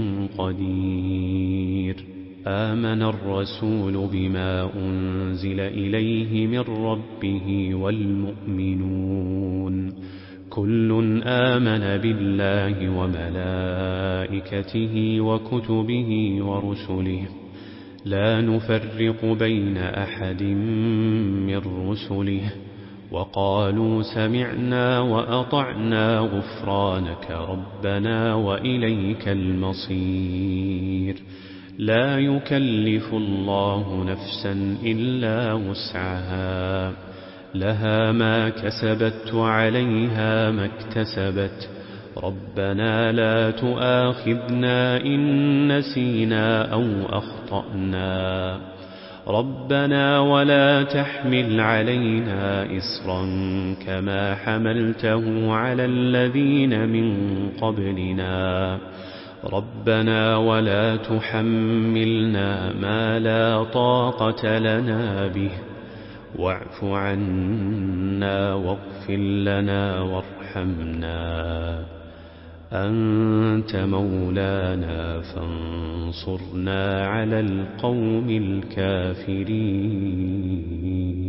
قدير. آمن الرسول بما أنزل إليه من ربه والمؤمنون كل آمن بالله وملائكته وكتبه ورسله، لا نفرق بين أحد من رسله، وقالوا سمعنا وأطعنا غفرانك ربنا وإليك المصير. لا يكلف الله نفسا إلا وسعها، لها ما كسبت وعليها ما اكتسبت، ربنا لا تؤاخذنا إن نسينا أو أخطأنا، ربنا ولا تحمل علينا إصرا كما حملته على الذين من قبلنا، ربنا ولا تحملنا ما لا طاقة لنا به، واعف عنا واغفر لنا وارحمنا، أنت مولانا فانصرنا على القوم الكافرين.